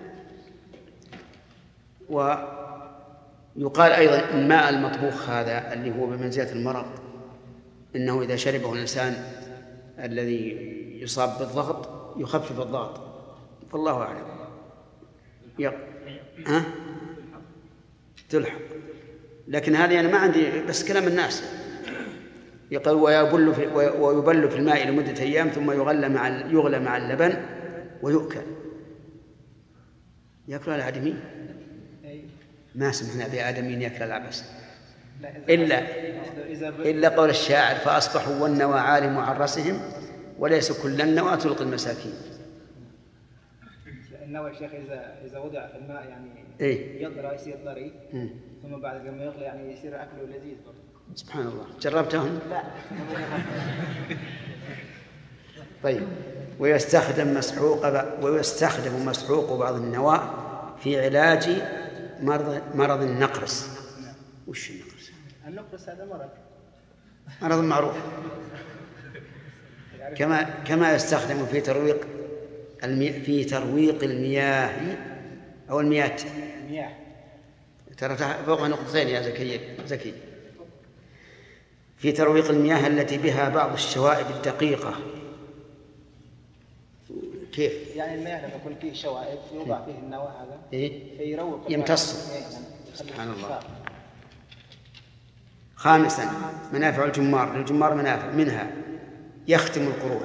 ويقال أيضا الماء المطبوخ هذا اللي هو بمنزلة المرض، إنه إذا شربه الإنسان الذي يصاب بالضغط يخفف الضغط، فالله أعلم. يق... ها؟ تلحق، لكن هذه أنا ما عندي، بس كلام الناس. يقول ويبل في ويبل في الماء لمدة أيام ثم يغلى مع يغلى مع اللبن ويؤكل. يأكل الآدمي؟ ما سمعنا بآدمين يأكل العبس إلا إلا قول الشاعر فأصبحوا والنوى عالم عن رأسهم وليس كل النوى تلقي المساكين. النوى يا شيخ إذا إذا وضع في الماء يعني إيه؟ يضرى يصير طري، ثم بعد ما يغلي يعني يصير أكله لذيذ برضه. سبحان الله، جربتهم؟ لا. طيب، ويستخدم مسحوق ويستخدم مسحوق بعض النواة في علاج مرض مرض النقرس. وش النقرس؟ النقرس هذا مرض مرض معروف. كما كما يستخدم في ترويق المي... في ترويق المياه أو المياه. المياه. ترى فوق نقطتين يا زكي زكي. في ترويق المياه التي بها بعض الشوائب الدقيقة. كيف؟ يعني المياه لما يكون فيه شوائب يوضع فيه النوى هذا إيه؟ فيروق يمتص. سبحان الله. خامسا منافع الجمار. للجمار منافع، منها يختم القروح.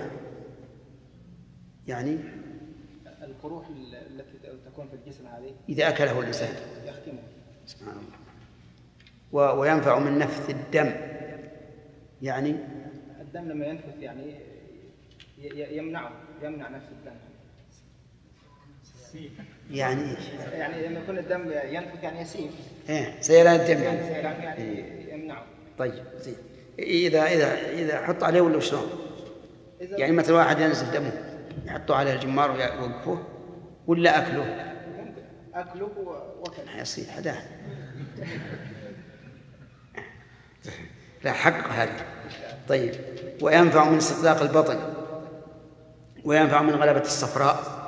يعني القروح التي تكون في الجسم هذه إذا أكله الإنسان يختمه. سبحان الله. و... وينفع من نفث الدم. يعني الدم لما ينفث يعني يمنعه يمنع نفس الدم. يعني يعني لما يكون الدم ينفث يعني يسيل. ايه سيلان الدم يعني. سيلان يعني يمنعه. طيب زين. إذا إذا إذا حط عليه ولا شلون؟ يعني مثل واحد ينزل دمه يحطه على الجمار ويوقفه ولا أكله؟ أكله وكله. يصير حداه. لا حق هذا. طيب، وينفع من استطلاق البطن، وينفع من غلبة الصفراء.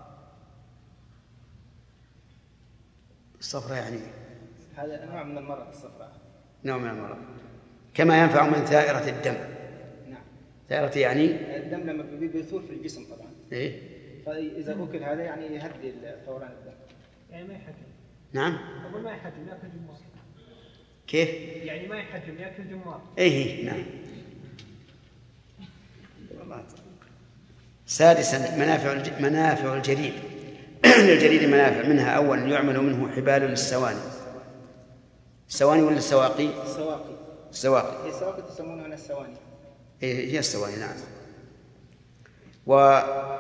الصفراء يعني هذا نوع من المرض الصفراء. نوع من المرض. كما ينفع من ثائرة الدم. نعم. ثائرة يعني الدم لما بيثور في الجسم طبعا. إيه؟ فإذا أكل هذا يعني يهدي فوران الدم. يعني ما يحجم. نعم. أقول ما يحجم يأكل جمار. كيف؟ يعني ما يحجم يأكل جمار. إيه نعم. والله. سادسا منافع الج... منافع الجريد. للجريد منافع، منها أولا يعمل منه حبال للسواني. السواني ولا السواقي؟ السواقي. السواقي. السواقي تسمونها من السواني. إيه هي السواني نعم. و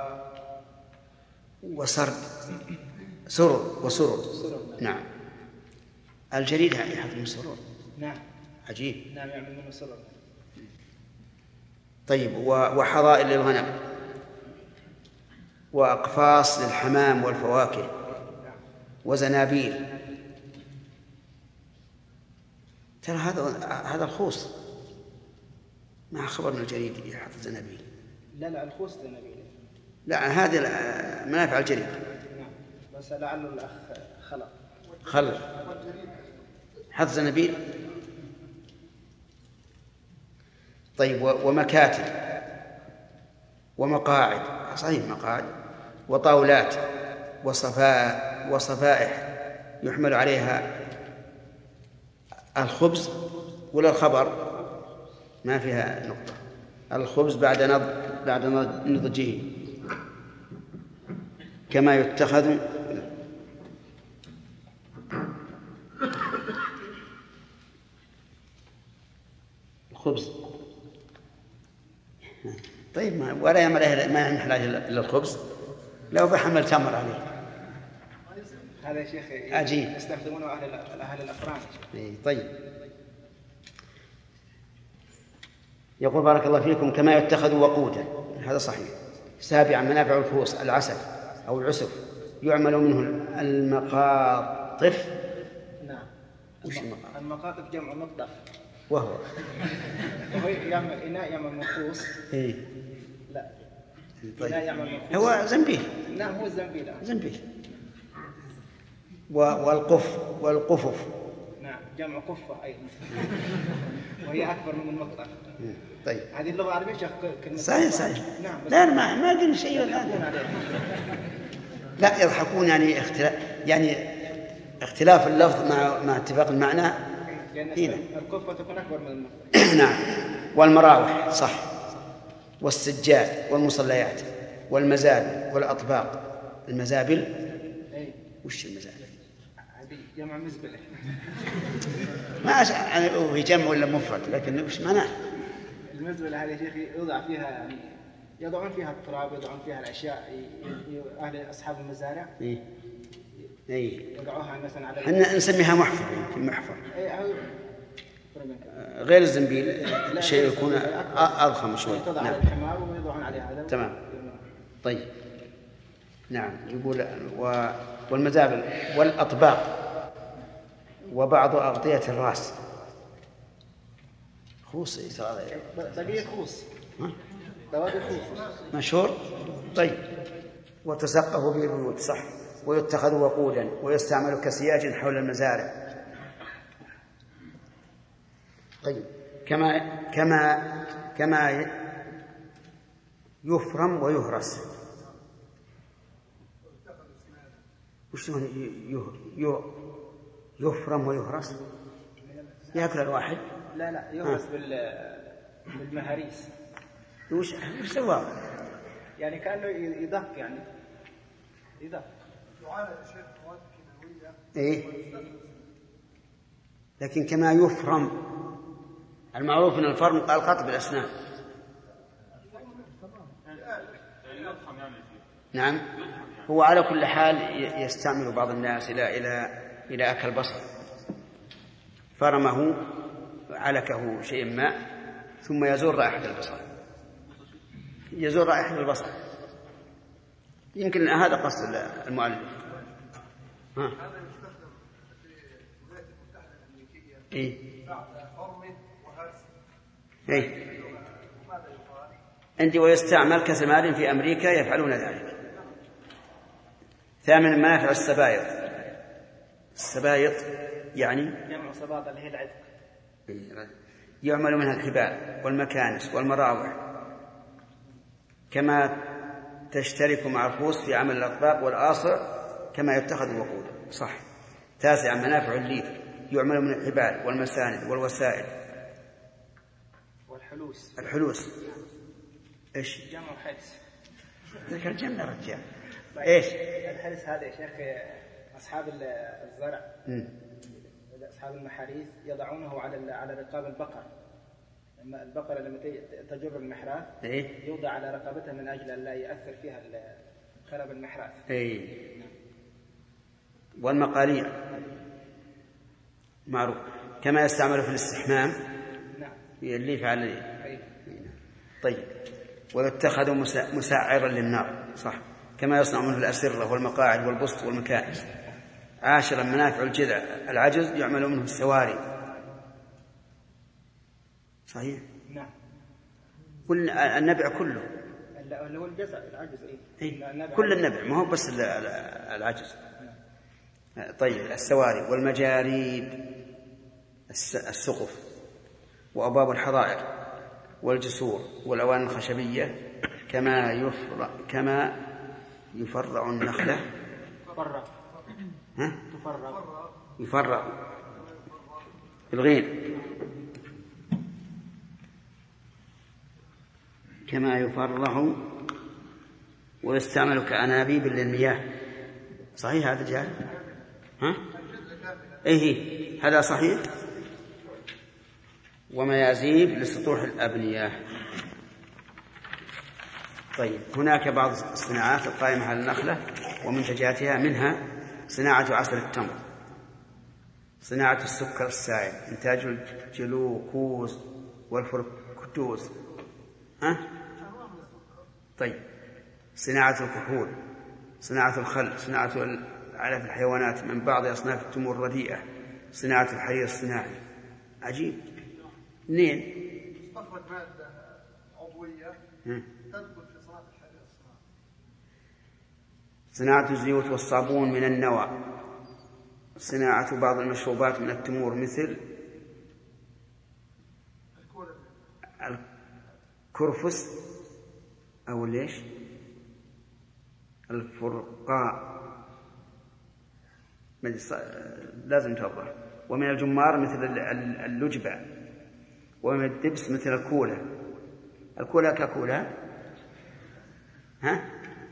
وسرد سرر وسرر. نعم. الجريد يحط من سرور. نعم. عجيب. نعم يعمل منه سرر. طيب، وحظائر للغنم، وأقفاص للحمام والفواكه، وزنابيل. ترى هذا هذا الخوص، ما خبر من الجريد يحط زنابيل. لا لا الخوص زنابيل. لا هذه منافع الجريد. نعم. بس لعله الأخ خلق. خلق. حط زنابيل. طيب، ومكاتب ومقاعد. صحيح مقاعد. وطاولات وصفاء وصفائح يحمل عليها الخبز ولا الخبر، ما فيها نقطة. الخبز بعد نضج بعد نضجه كما يتخذ الخبز. طيب، ما ولا يعمل ما يحمل عليه إلا الخبز، لو بحمل تمر عليه. هذا يا شيخ عجيب. يستخدمونه أهل أهل الأفران. طيب، يقول بارك الله فيكم كما يتخذ وقودا. هذا صحيح. سابعا منافع الفوس، العسل أو العسف يعمل منه المقاطف. نعم. وش المقاطف؟ المقاطف جمع مقطف. وهو وهو يعمل إناء يعمل منقوص. إيه. لا. طيب. إناء يعمل منقوص. هو زنبيل. نعم هو الزنبيل. زنبيل. والقف والقفف. نعم جمع قفة أيضا. وهي أكبر من المقطع. طيب. هذه اللغة العربية شيخ كلمة. صحيح صحيح. نعم. لا ما ما قلنا شيء الآن. لا يضحكون يعني اختلاف يعني اختلاف اللفظ مع مع اتفاق المعنى. يعني القفة تكون أكبر من المقطع. نعم. والمراوح صح. والسجاد والمصليات والمزابل والأطباق. المزابل وش المزابل؟ هذه جمع مزبلة. ما أش... هي جمع ولا مفرد لكن وش معناه؟ المزبلة هذه شيخ يوضع فيها يعني يضعون فيها التراب يضعون فيها الأشياء أهل أصحاب المزارع. إيه. إيه. يضعوها مثلا على. إحنا نسميها محفر يمكن محفر. إيه أو غير الزنبيل شيء يكون أضخم شوي. توضع نعم. على الحمار ويضعون عليها هذا. تمام. طيب. نعم يقول و... والمزابل والأطباق وبعض أغطية الرأس. خوص بقية خوص. دواب خوص. مشهور. طيب. وتسقف به البيوت صح. ويتخذ وقودا ويستعمل كسياج حول المزارع. طيب. كما كما كما يفرم ويهرس. وش يفرم ويهرس؟ يأكل الواحد؟ لا لا يهرس بال بالمهاريس. وش وش سواه؟ يعني كأنه يدق يعني يدق. إيه. لكن كما يفرم المعروف من الفرم قال قطع بالأسنان. نعم. هو على كل حال يستعمل بعض الناس إلى إلى إلى أكل البصل. فرمه علكه شيء ما ثم يزور رائحة البصل. يزور رائحة البصل. يمكن هذا قصد المؤلف. ها. إيه. إيه. عندي ويستعمل كثمار في أمريكا يفعلون ذلك. ثامن منافع السبايط. السبايط يعني جمع سباط اللي هي العتق. يعمل منها الحبال والمكانس والمراوح كما تشترك مع الفوس في عمل الأطباق والآصع كما يتخذ الوقود صح. تاسعا منافع الليف يعمل من الحبال والمساند والوسائل والحلوس. الحلوس ايش؟ جمع حلس. ذكر الجنة رجال. ايش؟ الحلس هذا يا شيخ أصحاب الزرع م. أصحاب المحاريث يضعونه على على رقاب البقر. لما البقرة لما تجر المحراث إيه؟ يوضع على رقبتها من أجل أن لا يأثر فيها خرب المحراث. إيه. والمقاليع معروف كما يستعمل في الاستحمام. نعم. اللي يفعل إيه؟ طيب. ويتخذ مساعرا للنار صح كما يصنع منه الأسرة والمقاعد والبسط والمكائس. عاشرا منافع الجذع العجز يعمل منه السواري صحيح. نعم. كل النبع كله اللي هو الجزع العجز إيه؟ إيه؟ كل النبع ما هو بس العجز. طيب. السواري والمجاريد السقف وأبواب الحظائر والجسور والأواني الخشبية كما يفرع كما يفرع النخلة. تفرع. ها؟ تفرع. يفرع بالغين كما يفرع ويستعمل كأنابيب للمياه صحيح هذا جاء ها؟ إيه هذا صحيح. وميازيب لسطوح الأبنية. طيب. هناك بعض الصناعات القائمة على النخلة ومنتجاتها منها صناعة عسل التمر صناعة السكر السائل إنتاج الجلوكوز والفركتوز ها؟ طيب. صناعة الكحول صناعة الخل صناعة علف الحيوانات من بعض أصناف التمور الرديئة صناعة الحرير الصناعي. عجيب. منين؟ استخرج مادة عضوية تدخل في صناعة الحديد. صناعة الزيوت والصابون من النوى. صناعة بعض المشروبات من التمور مثل الكرفس أو ليش الفرقاء لازم توضح. ومن الجمار مثل اللجبة. ومن الدبس مثل الكولة. الكولة ككولة ها؟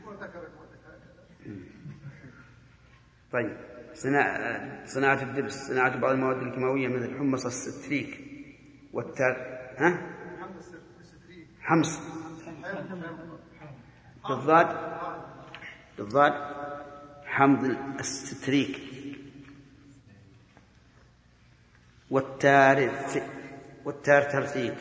طيب. صناعة صناعة الدبس صناعة بعض المواد الكيماوية مثل حمص الستريك والتر ها؟ حمص بالضاد بالضاد حمض الستريك والتار والتار ترثيك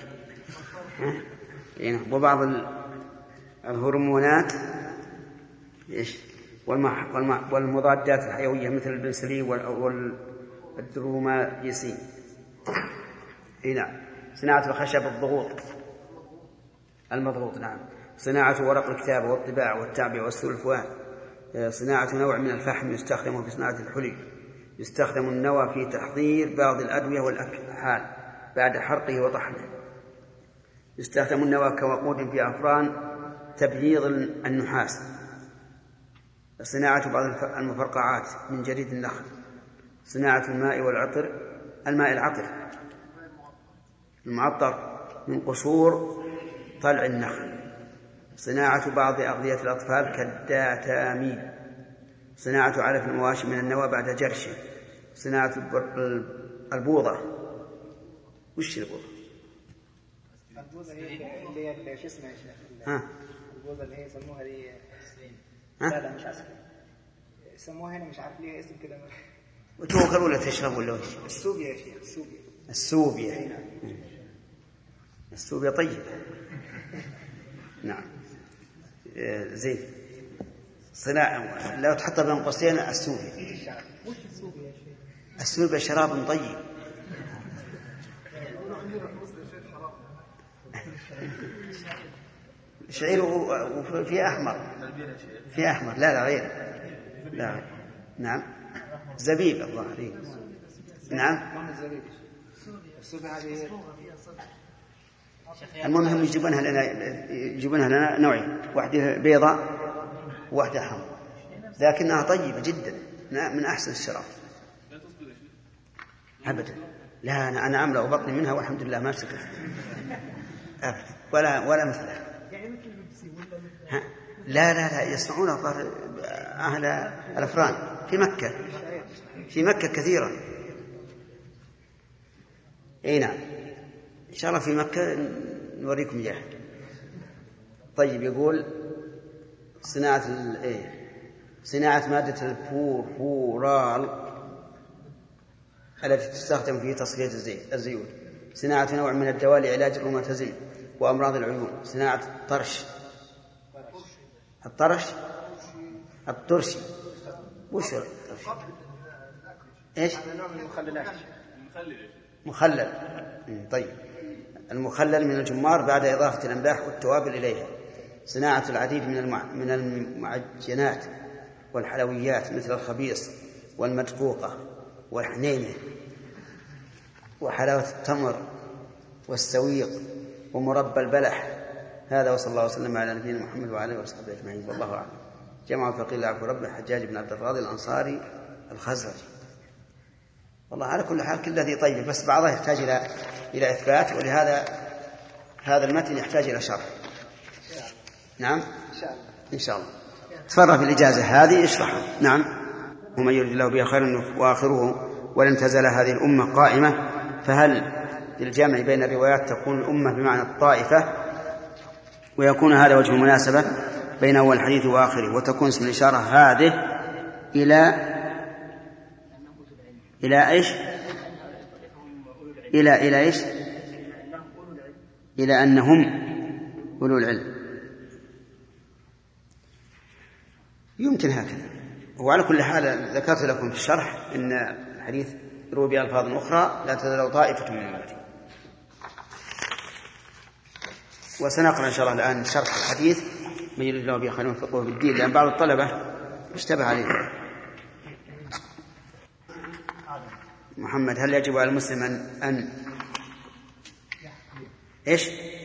وبعض الهرمونات ايش والمضادات الحيوية مثل البنسلين والدرومايسين. نعم. صناعة الخشب الضغوط المضغوط. نعم. صناعة ورق الكتابة والطباعة والتعبئة والسلفوان. صناعة نوع من الفحم يستخدم في صناعة الحلي. يستخدم النوى في تحضير بعض الأدوية والأكحال بعد حرقه وطحنه. يستخدم النوى كوقود في أفران تبييض النحاس. صناعة بعض المفرقعات من جريد النخل. صناعة الماء والعطر الماء العطر المعطر من قشور طلع النخل. صناعة بعض أغذية الأطفال كالداتامين. صناعة علف المواشي من النوى بعد جرشه. صناعة البوضة. وش البوضة؟ البوضة هي اللي هي شو اسمها يا شيخ؟ ها؟ البوضة اللي هي يسموها دي لا لا مش عارف يسموها هنا مش عارف ليه اسم كده. وتوكل ولا تشرب ولا وش؟ السوبيا يا شيخ. السوبيا. السوبيا. السوبيا طيب. نعم. زين. صناعة لو تحط بين قوسين السوبيا. وش السوبيا يا شيخ؟ السوبيا شراب طيب. شعير وفي أحمر. في أحمر. لا لا غير. لا غير. نعم. زبيب الله عليك. نعم. المهم يجيبونها لنا يجيبونها لنا نوعين. واحدة بيضاء وواحدة حمراء لكنها طيبة جدا من أحسن الشراب. أبدا. لا أنا أنا أملأ بطني منها والحمد لله ما سكت أبدا ولا ولا مثلها. لا لا لا يصنعون أهل الأفران في مكة في مكة كثيرا. اي نعم ان شاء الله في مكة نوريكم اياه. طيب يقول صناعة الايه صناعة مادة الفورال التي تستخدم في تصفية الزيت الزيوت. صناعة نوع من الدواء لعلاج الروماتيزم وأمراض العيون. صناعة الطرش الطرش الطرشي. وش الطرش؟ ايش؟ مخلل. طيب المخلل من الجمار بعد إضافة الأملاح والتوابل إليها. صناعة العديد من المع... من المعجنات والحلويات مثل الخبيص والمدقوقة والحنينة وحلاوة التمر والسويق ومربى البلح. هذا وصلى الله وسلم على نبينا محمد وعلى اله وصحبه اجمعين والله اعلم. جمع الفقيه العفو ربه حجاج بن عبد الراضي الانصاري الخزرجي. والله على كل حال كل ذي طيب بس بعضها يحتاج الى الى اثبات ولهذا هذا المتن يحتاج الى شرح. نعم ان شاء الله تفرغ في الاجازه هذه اشرحها. نعم. ومن يرد الله به خيرا واخره ولن تزال هذه الامه قائمه. فهل للجمع بين الروايات تكون الامه بمعنى الطائفه ويكون هذا وجه المناسبة بين أول الحديث وآخره وتكون اسم الإشارة هذه إلى إلى إيش إلى إلى إيش إلى أنهم أولو العلم. يمكن هكذا. وعلى كل حال ذكرت لكم في الشرح إن الحديث يروي بألفاظ أخرى لا تزال طائفة من أمتي. وسنقرأ إن شاء الله الآن شرح الحديث من يريد الله به خيرا يفقهه في الدين، لأن بعض الطلبة اشتبه عليه. محمد، هل يجب على المسلم أن, أن إيش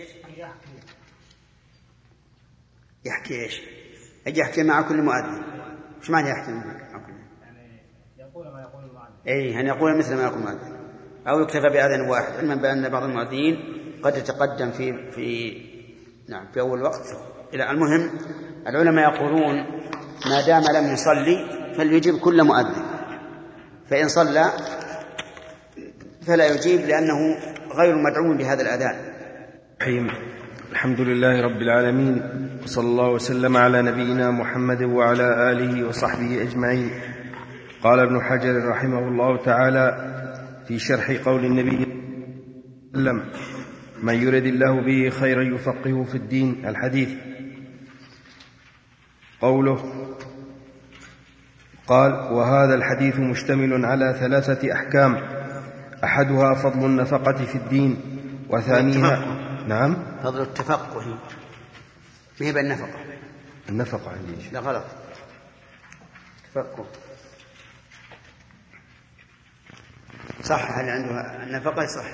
يحكي إيش أجي يحكي مع كل مؤذن؟ إيش معنى يحكي مع كل؟ يعني يقول ما يقول المؤذن. إيه، أن يقول مثل ما يقول المؤذن، أو يكتفى بأذان واحد، علما بأن بعض المؤذنين قد يتقدم في في نعم في أول وقت إلى. المهم العلماء يقولون ما دام لم يصلي فليجيب كل مؤذن، فإن صلى فلا يجيب لأنه غير مدعو بهذا الأذان. الحمد لله رب العالمين، وصلى الله وسلم على نبينا محمد وعلى آله وصحبه أجمعين. قال ابن حجر رحمه الله تعالى في شرح قول النبي صلى الله عليه وسلم: من يرد الله به خيرا يفقهه في الدين. الحديث. قوله قال: وهذا الحديث مشتمل على ثلاثة أحكام، أحدها فضل النفقة في الدين، وثانيها نعم فضل التفقه، ما هي بالنفقة؟ النفقة عندي لا غلط، تفقه صح، هل عنده النفقة صح.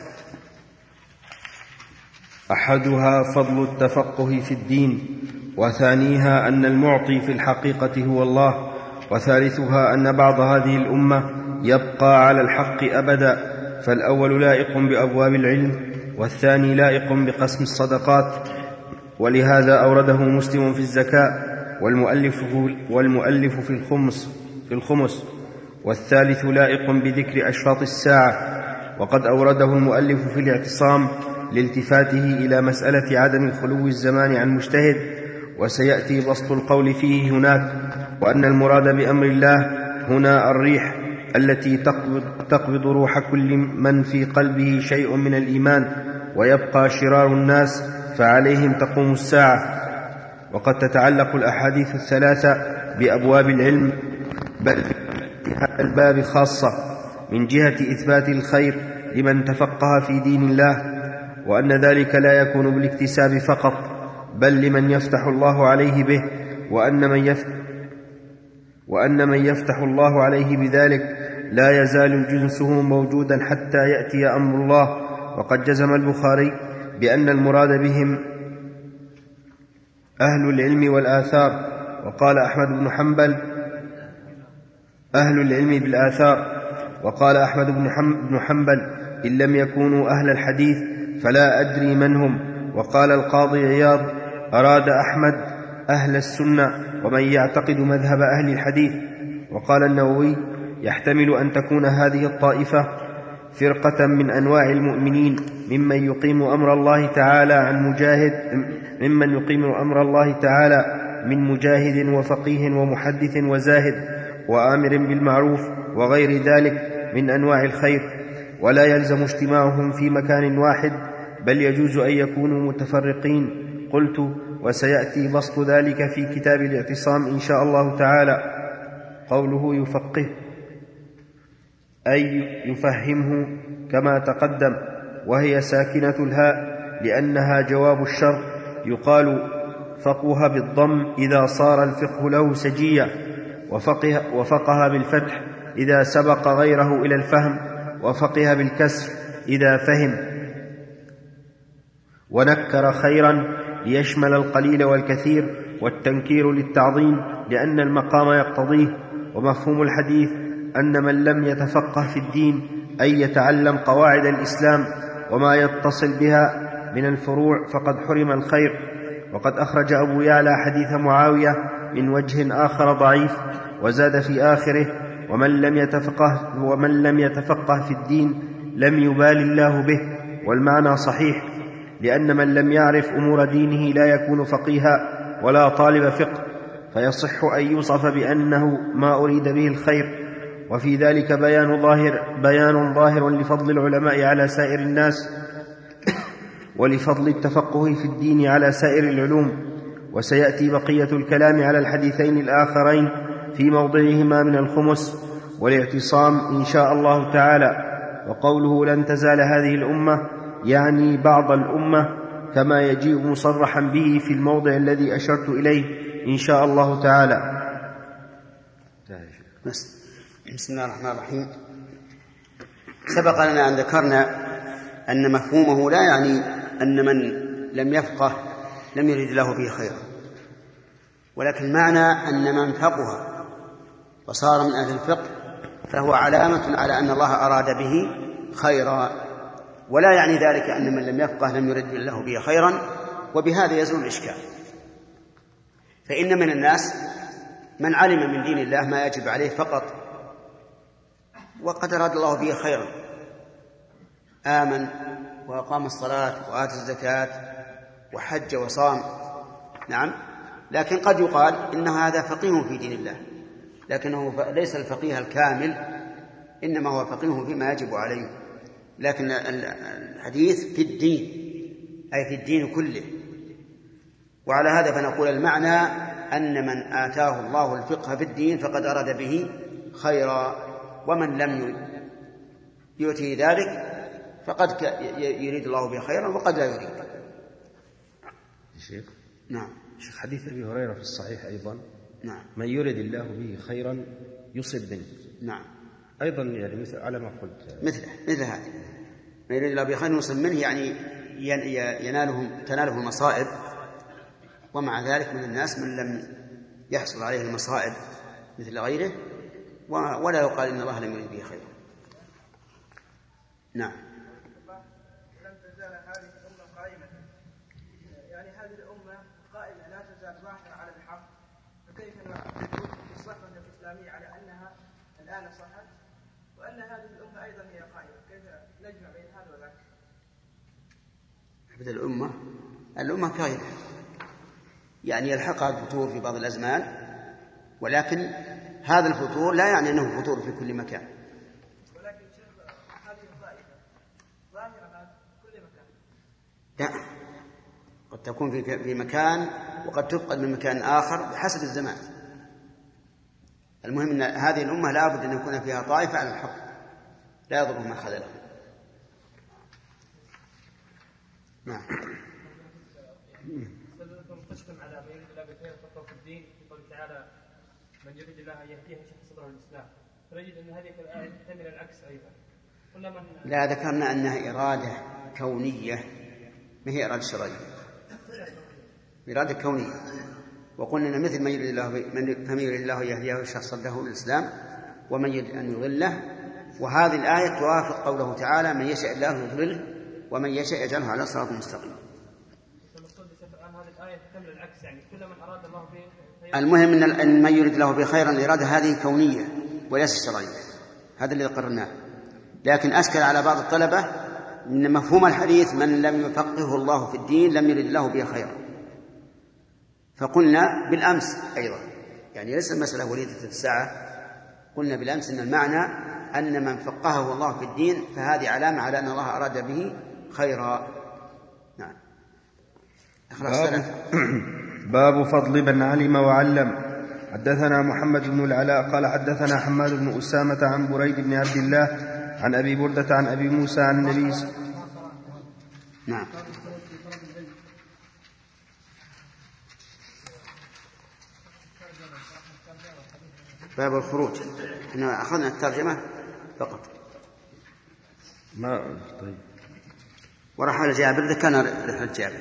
أحدها فضل التفقه في الدين، وثانيها أن المعطي في الحقيقة هو الله، وثالثها أن بعض هذه الأمة يبقى على الحق أبدا، فالأول لائق بأبواب العلم، والثاني لائق بقسم الصدقات، ولهذا أورده مسلم في الزكاة، والمؤلف, والمؤلف في الخمس, في الخمس والثالث لائق بذكر أشراط الساعة، وقد أورده المؤلف في الاعتصام لالتفاته إلى مسألة عدم الخلو الزمان عن مجتهد، وسيأتي بسط القول فيه هناك، وأن المراد بأمر الله هنا الريح التي تقبض, تقبض روح كل من في قلبه شيء من الإيمان، ويبقى شرار الناس فعليهم تقوم الساعة. وقد تتعلق الأحاديث الثلاثة بأبواب العلم، بل هذا الباب خاصة من جهة إثبات الخير لمن تفقه في دين الله، وأن ذلك لا يكون بالاكتساب فقط، بل لمن يفتح الله عليه به، وأن من يفتح, وأن من يفتح الله عليه بذلك لا يزال جنسه موجودا حتى يأتي أمر الله. وقد جزم البخاري بأن المراد بهم أهل العلم والآثار، وقال أحمد بن حنبل أهل العلم بالآثار، وقال أحمد بن حنبل إن لم يكونوا أهل الحديث فلا أدري من هم. وقال القاضي عياض أراد أحمد أهل السنة ومن يعتقد مذهب أهل الحديث. وقال النووي يحتمل أن تكون هذه الطائفة فرقة من أنواع المؤمنين ممن يقيم أمر الله تعالى عن مجاهد ممن يقيم أمر الله تعالى من مجاهد وفقيه ومحدث وزاهد وآمر بالمعروف وغير ذلك من أنواع الخير، ولا يلزم اجتماعهم في مكان واحد، بل يجوز أن يكونوا متفرقين. قلت: وسيأتي بسط ذلك في كتاب الاعتصام إن شاء الله تعالى. قوله يفقه أي يفهمه كما تقدم، وهي ساكنة الهاء لأنها جواب الشرط. يقال فقه بالضم إذا صار الفقه له سجية، وفقه, وفقه بالفتح إذا سبق غيره إلى الفهم، وفقه بالكسر إذا فهم. ونكر خيرا ليشمل القليل والكثير، والتنكير للتعظيم لأن المقام يقتضيه. ومفهوم الحديث أن من لم يتفقه في الدين أي يتعلم قواعد الإسلام وما يتصل بها من الفروع فقد حرم الخير. وقد أخرج أبو يعلى حديث معاوية من وجه آخر ضعيف، وزاد في آخره: ومن لم يتفقه, ومن لم يتفقه في الدين لم يبال الله به. والمعنى صحيح، لأن من لم يعرف أمور دينه لا يكون فقيها ولا طالب فقه، فيصح أن يوصف بأنه ما أريد به الخير. وفي ذلك بيان ظاهر, بيان ظاهر لفضل العلماء على سائر الناس، ولفضل التفقه في الدين على سائر العلوم. وسيأتي بقية الكلام على الحديثين الآخرين في موضعهما من الخمس والاعتصام إن شاء الله تعالى. وقوله لن تزال هذه الأمة يعني بعض الأمة كما يجيء مصرحا به في الموضع الذي أشرت إليه إن شاء الله تعالى. بسم الله الرحمن الرحيم. سبق لنا أن ذكرنا أن مفهومه لا يعني أن من لم يفقه لم يرد الله به خيرا، ولكن معنى أن من فقه وصار من أهل الفقه فهو علامة على أن الله أراد به خيرا، ولا يعني ذلك أن من لم يفقه لم يرد الله به خيرا، وبهذا يزول الإشكال. فإن من الناس من علم من دين الله ما يجب عليه فقط وقد أراد الله به خيرا، آمن وأقام الصلاة وآتى الزكاة وحج وصام، نعم، لكن قد يقال إن هذا فقيه في دين الله، لكنه ليس الفقيه الكامل، إنما هو فقيه فيما يجب عليه. لكن الحديث في الدين، أي في الدين كله. وعلى هذا فنقول المعنى أن من آتاه الله الفقه في الدين فقد أراد به خيرا، ومن لم يؤتي ذلك فقد يريد الله به خيرا وقد لا يريد. شيخ نعم. شيخ حديث أبي هريرة في الصحيح أيضا، نعم، من يريد الله به خيرا يصب منه، نعم، أيضا يعني مثل على ما قلت مثل مثل هذا، من يريد الله به خيرا يصب منه، يعني ينالهم تناله المصائب، ومع ذلك من الناس من لم يحصل عليه المصائب مثل غيره ولا يقال إن الله لم يريد به خيرا. نعم. لم تزال هذه الأمة قائمة، يعني هذه الأمة قائمة لا تزال ظاهرة على الحق، فكيف نقول في الصحوة الإسلامية على أنها الآن صحت وأن هذه الأمة أيضا هي قائمة؟ كيف نجمع بين هذا وذاك؟ بدأ الأمة الأمة قائمة، يعني يلحقها الفتور في بعض الأزمان، ولكن هذا الفتور لا يعني أنه فتور في كل مكان. ولكن هذه الطائفة ظاهرة في كل مكان. لا، قد تكون في في مكان وقد تفقد من مكان آخر بحسب الزمان. المهم أن هذه الأمة لا بد أن يكون فيها طائفة على الحق لا يضرهم من خذلهم. نعم. تشتم على من يريد الله بخير فقه في الدين في قوله تعالى من يريد الله ان يهديه يشرح صدره للاسلام، فنجد ان هذه الايه تحتمل العكس ايضا. كل من لا، ذكرنا انها اراده كونيه ما هي اراده شرعيه، اراده كونيه، وقلنا ان مثل من يريد الله من فمن يريد الله يهديه يشرح صدره للاسلام ومن يريد ان يضله. وهذه الايه توافق قوله تعالى من يشاء الله يضلله ومن يشاء يجعله على صراط مستقيم. المهم أن من يريد له بخيرا الإرادة هذه كونية وليس شرعية، هذا الذي قررناه. لكن أشكل على بعض الطلبة من مفهوم الحديث من لم يفقهه الله في الدين لم يرد له به خيرا، فقلنا بالأمس أيضا، يعني ليس المسألة وليدة الساعة، قلنا بالأمس أن المعنى أن من فقهه الله في الدين فهذه علامة على أن الله أراد به خيرا. نعم. باب, باب فضل من علم وعلم. حدثنا محمد بن العلاء قال حدثنا حماد بن أسامة عن بريد بن عبد الله عن أبي بردة عن أبي موسى عن النبي. نعم. باب الخروج، احنا أخذنا الترجمة فقط. ما طيب. ورحل جابر ذكرنا رحلة جابر.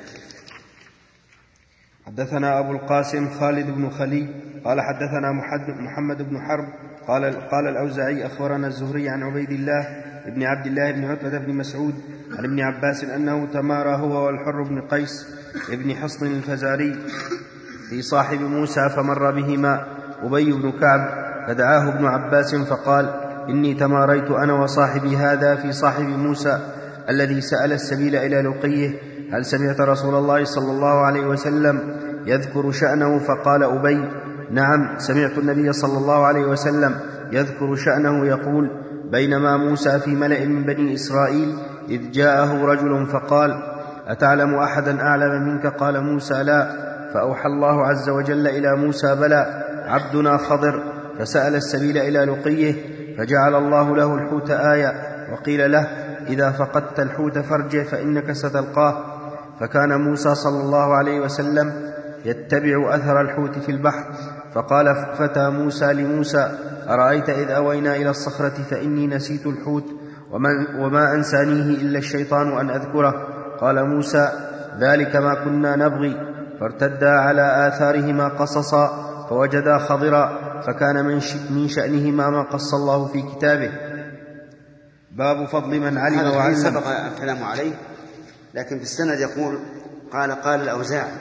حدثنا أبو القاسم خالد بن خلي قال حدثنا محمد بن حرب قال قال الأوزاعي أخبرنا الزهري عن عبيد الله بن عبد الله بن عتبة بن مسعود عن ابن عباس أنه تمارى هو والحر بن قيس ابن حصن الفزاري في صاحب موسى فمر بهما أبي بن كعب فدعاه ابن عباس فقال إني تماريت أنا وصاحبي هذا في صاحب موسى الذي سأل السبيل إلى لقيه، هل سمعت رسول الله صلى الله عليه وسلم يذكر شأنه؟ فقال أبي نعم سمعت النبي صلى الله عليه وسلم يذكر شأنه يقول بينما موسى في ملأ من بني إسرائيل إذ جاءه رجل فقال أتعلم أحدا أعلم منك؟ قال موسى لا، فأوحى الله عز وجل إلى موسى بلى عبدنا خضر، فسأل السبيل إلى لقيه فجعل الله له الحوت آية، وقيل له إذا فقدت الحوت فارجع فإنك ستلقاه، فكان موسى صلى الله عليه وسلم يتبع أثر الحوت في البحر، فقال فتى موسى لموسى: أرأيت إذ أوينا إلى الصخرة فإني نسيت الحوت وما أنسانيه إلا الشيطان أن أذكره. قال موسى: ذلك ما كنا نبغي. فارتدا على آثارهما قصصا فوجدا خضرا، فكان من شأنهما ما قص الله في كتابه. باب فضل من علم وعلم. سبق الكلام عليه، لكن في السند يقول قال قال الأوزاعي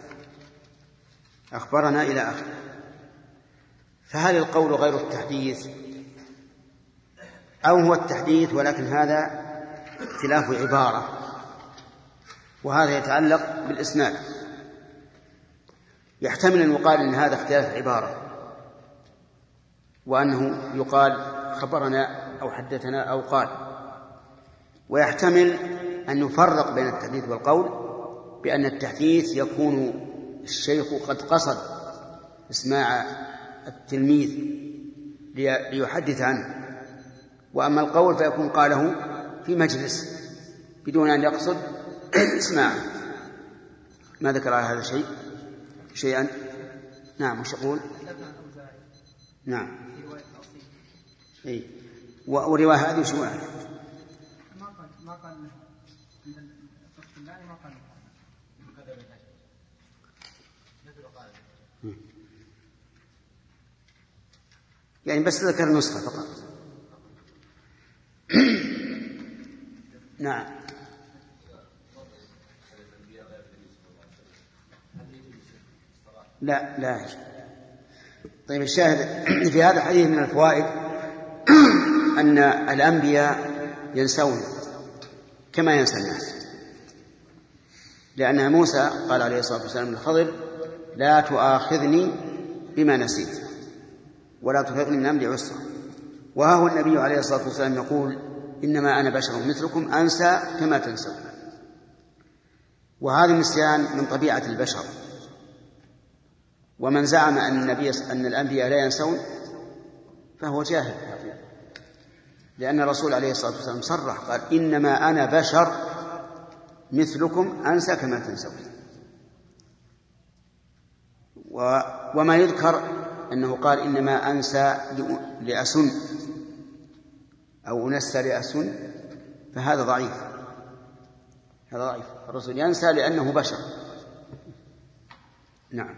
أخبرنا إلى آخره. فهل القول غير التحديث أو هو التحديث ولكن هذا اختلاف عبارة، وهذا يتعلق بالإسناد. يحتمل أن يقال أن هذا اختلاف عبارة وأنه يقال خبرنا أو حدثنا أو قال، ويحتمل أن نفرق بين التحديث والقول بأن التحديث يكون الشيخ قد قصد اسماع التلميذ ليحدث عنه، وأما القول فيكون قاله في مجلس بدون أن يقصد اسماعه. ما ذكر على هذا شيء شيئا؟ نعم. وش يقول؟ نعم. اي وروايه هذه شو يعني؟ ما قال ما قال ما قال يعني بس ذكر النسخة فقط. نعم. لا لا. طيب الشاهد في هذا الحديث من الفوائد أن الأنبياء ينسون كما ينسى الناس، لأن موسى قال عليه الصلاة والسلام للخضر: لا تؤاخذني بما نسيت ولا ترهقني من أمري عسرا. وها هو النبي عليه الصلاة والسلام يقول: إنما أنا بشر مثلكم أنسى كما تنسون. وهذا النسيان من طبيعة البشر، ومن زعم أن النبي أن الأنبياء لا ينسون فهو جاهل، لأن الرسول عليه الصلاة والسلام صرح قال: إنما أنا بشر مثلكم أنسى كما تنسون. وما يذكر أنه قال: إنما أنسى لأسن أو أنسى لأسن، فهذا ضعيف، هذا ضعيف. الرسول ينسى لأنه بشر. نعم.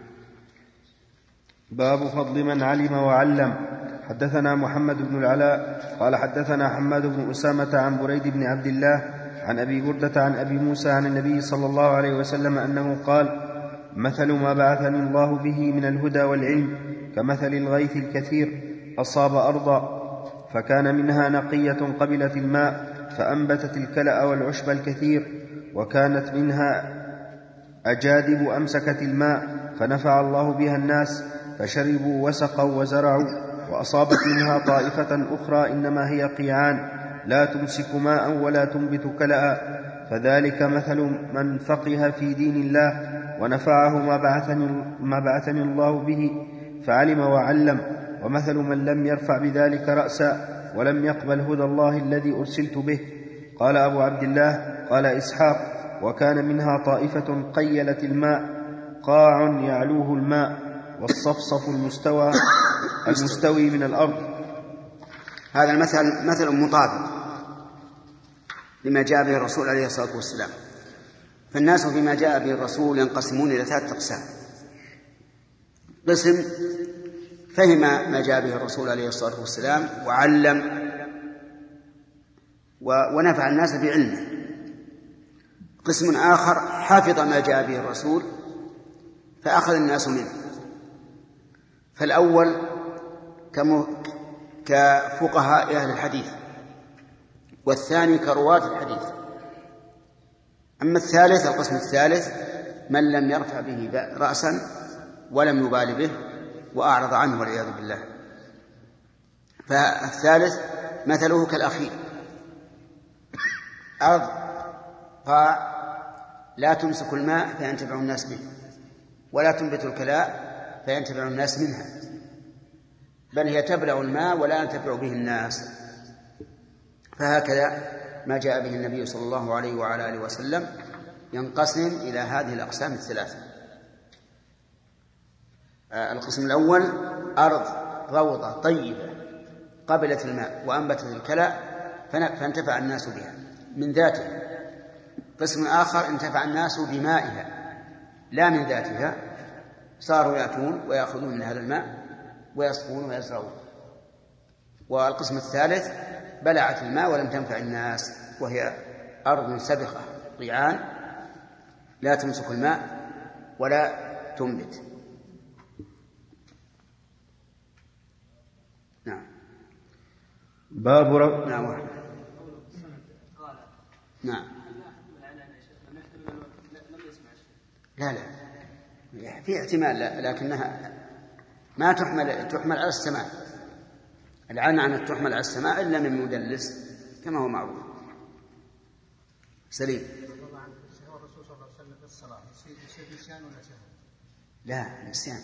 باب فضل من علم وعلم. حدثنا محمد بن العلاء قال حدثنا حماد بن أسامة عن بريد بن عبد الله عن أبي بردة عن أبي موسى عن النبي صلى الله عليه وسلم أنه قال: مثل ما بعثني الله به من الهدى والعلم كمثل الغيث الكثير أصاب أرضا فكان منها نقية قبلت الماء فأنبتت الكلأ والعشب الكثير، وكانت منها أجادب أمسكت الماء فنفع الله بها الناس فشربوا وسقوا وزرعوا، وأصابت منها طائفة أخرى إنما هي قيعان لا تمسك ماء ولا تنبت كلأ، فذلك مثل من فقه في دين الله ونفعه ما بعثني, ما بعثني الله به فعلم وعلم. ومثل من لم يرفع بذلك رأسا ولم يقبل هدى الله الذي أرسلت به. قال أبو عبد الله قال إسحاق: وكان منها طائفة قيلت الماء قاع يعلوه الماء والصفصف المستوى المستوي من الأرض. هذا المثل مثل مطابق لما جاء به الرسول عليه الصلاة والسلام. فالناس فيما جاء به الرسول ينقسمون إلى ثلاثة أقسام: قسم فهم ما جاء به الرسول عليه الصلاة والسلام وعلم ونفع الناس بعلمه. قسم آخر حفظ ما جاء به الرسول فأخذ الناس منه. فالأول كفقهاء أهل الحديث، والثاني كرواة الحديث. أما الثالث القسم الثالث من لم يرفع به رأسا ولم يبال به وأعرض عنه والعياذ بالله. فالثالث مثله كالأخير: أرض قاع لا تمسك الماء فينتفع الناس به ولا تنبت الكلاء فينتفع الناس منها، بل هي تبلع الماء ولا ينتفع به الناس. فهكذا ما جاء به النبي صلى الله عليه وعلى آله وسلم ينقسم إلى هذه الأقسام الثلاثة. القسم الأول أرض روضة طيبة قبلت الماء وأنبتت الكلى فانتفع الناس بها من ذاتها. قسم آخر انتفع الناس بمائها لا من ذاتها، صاروا يأتون ويأخذون من هذا الماء ويسقون ويزرعون. والقسم الثالث بلعت الماء ولم تنفع الناس، وهي أرض سبخة ضيعان لا تمسك الماء ولا تنبت. نعم. باب رب نعم. نعم. لا لا في احتمال، لا لكنها ما تحمل تحمل على السماع. العنعنة تحمل على السماع إلا من مدلس كما هو معروف. سليم. هو الرسول صلى الله عليه وسلم في الصلاة يصير نسيان ولا سهو؟ لا نسيان.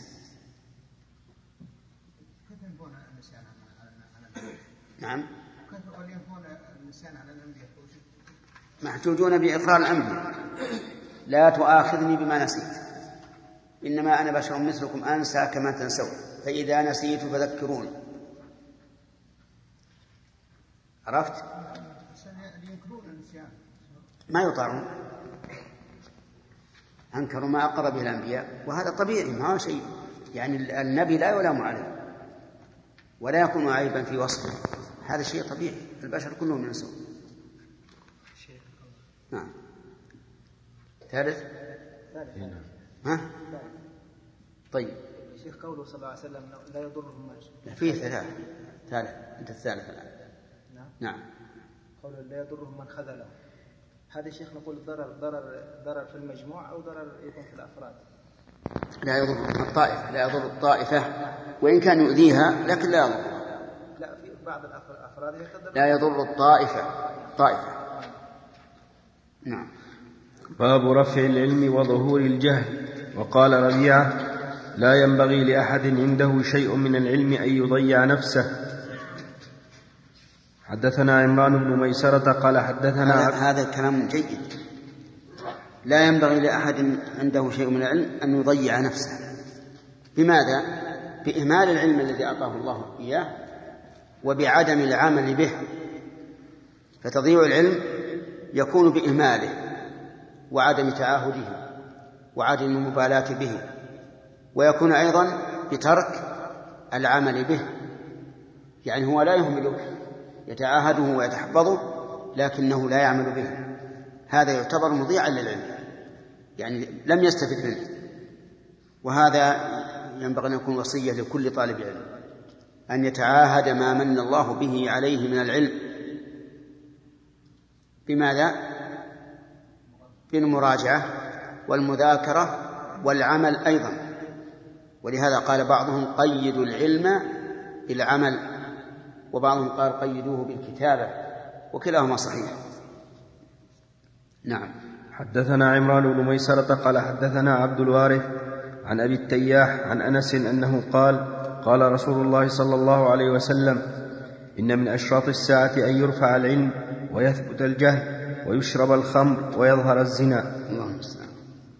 كيف ينفون النسيان على الأنبياء؟ نعم. كيف ينفون النسيان على الأنبياء؟ محجوجون بإقرار الأنبياء. لا تؤاخذني بما نسيت إنما أنا بشر مثلكم أنسى كما تنسون فإذا نسيت فذكرون. عرفت؟ ما يطاعون، أنكروا ما أقر به الأنبياء، وهذا طبيعي ما هو شيء يعني النبي لا يلام عليه ولا يكون عيبا في وصفه، هذا شيء طبيعي، البشر كلهم ينسون. نعم. ثالث. ها؟ طيب. شيخ قوله صلى الله عليه وسلم لا يضرهم من فيه ثلاث. ثالث أنت الثالث الآن. نعم. نعم. قوله لا يضرهم من خذله، هذا الشيخ نقول ضرر ضرر ضرر في المجموع أو ضرر يكون في الأفراد؟ لا يضر الطائفة، لا يضر الطائفة وإن كان يؤذيها لكن لا يضر. لا في بعض الأفراد يتضرر. لا يضر الطائفة طائفة. نعم. باب رفع العلم وظهور الجهل. وقال ربيعة لا ينبغي لأحد عنده شيء من العلم أن يضيع نفسه. حدثنا عمران بن ميسرة قال حدثنا هذا, هذا الكلام جيد. لا ينبغي لأحد عنده شيء من العلم أن يضيع نفسه. بماذا؟ بإهمال العلم الذي أعطاه الله إياه وبعدم العمل به. فتضيع العلم يكون بإهماله وعدم تعاهده وعدم المبالاة به، ويكون أيضا بترك العمل به. يعني هو لا يهمله، يتعاهده ويتحفظه لكنه لا يعمل به، هذا يعتبر مضيعا للعلم، يعني لم يستفد منه. وهذا ينبغي أن يكون وصية لكل طالب علم أن يتعاهد ما من الله به عليه من العلم. بماذا؟ بالمراجعة والمذاكرة والعمل أيضا. ولهذا قال بعضهم قيدوا العلم بالعمل، وبعضهم قال قيدوه بالكتابة، وكلاهما صحيح. نعم. حدثنا عمران بن ميسرة قال حدثنا عبد الوارث عن أبي التياح عن أنس أنه قال قال رسول الله صلى الله عليه وسلم إن من أشراط الساعة أن يرفع العلم ويثبت الجهل ويشرب الخمر ويظهر الزنا. اللهم المستعان.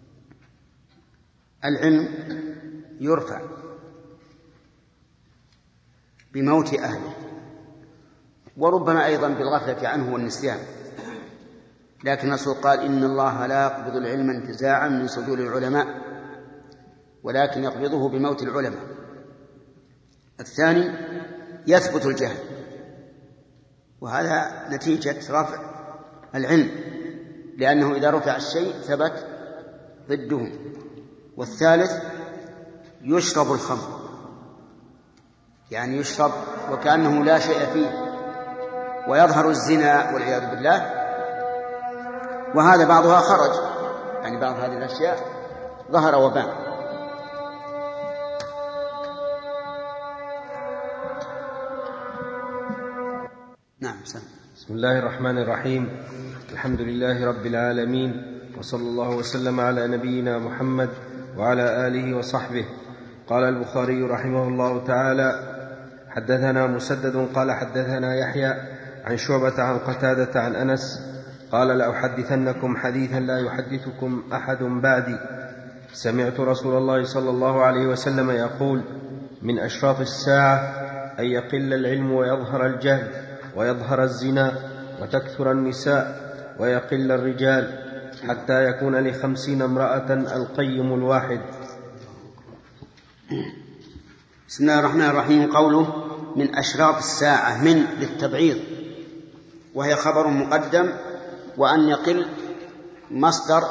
العلم يرفع بموت أهله، وربما أيضا بالغفلة عنه والنسيان، لكن الرسول قال إن الله لا يقبض العلم انتزاعا من صدور العلماء ولكن يقبضه بموت العلماء. الثاني يثبت الجهل، وهذا نتيجة رفع العلم، لأنه إذا رفع الشيء ثبت ضده. والثالث يشرب الخمر، يعني يشرب وكأنه لا شيء فيه، ويظهر الزنا والعياذ بالله. وهذا بعضها خرج، يعني بعض هذه الأشياء ظهر وبان. نعم. بسم الله الرحمن الرحيم. الحمد لله رب العالمين، وصلى الله وسلم على نبينا محمد وعلى آله وصحبه. قال البخاري رحمه الله تعالى حدثنا مسدد قال حدثنا يحيى عن شعبة عن قتادة عن أنس قال: لأحدثنكم حديثا لا يحدثكم أحد بعدي. سمعت رسول الله صلى الله عليه وسلم يقول: من أشراط الساعة أن يقل العلم ويظهر الجهل ويظهر الزنا وتكثر النساء ويقل الرجال حتى يكون لخمسين امرأة القيم الواحد. بسم الله الرحمن الرحيم. قوله من أشراط الساعة، من للتبعيض، وهي خبر مقدم، وأن يقل مصدر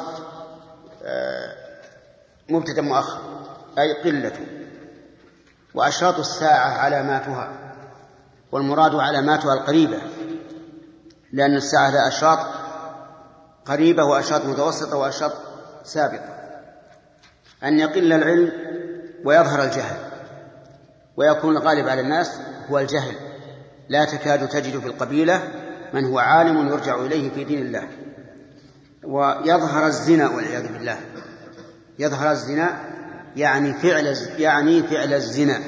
مبتدأ مؤخر أي قلة. وأشراط الساعة علاماتها، والمراد علاماتها القريبة، لأن الساعة لها أشراط قريبة وأشراط متوسطة وأشراط سابقة. أن يقل العلم ويظهر الجهل، ويكون الغالب على الناس هو الجهل، لا تكاد تجد في القبيلة من هو عالم يرجع إليه في دين الله. ويظهر الزنا والعياذ بالله. يظهر الزنا يعني فعل يعني فعل الزنا.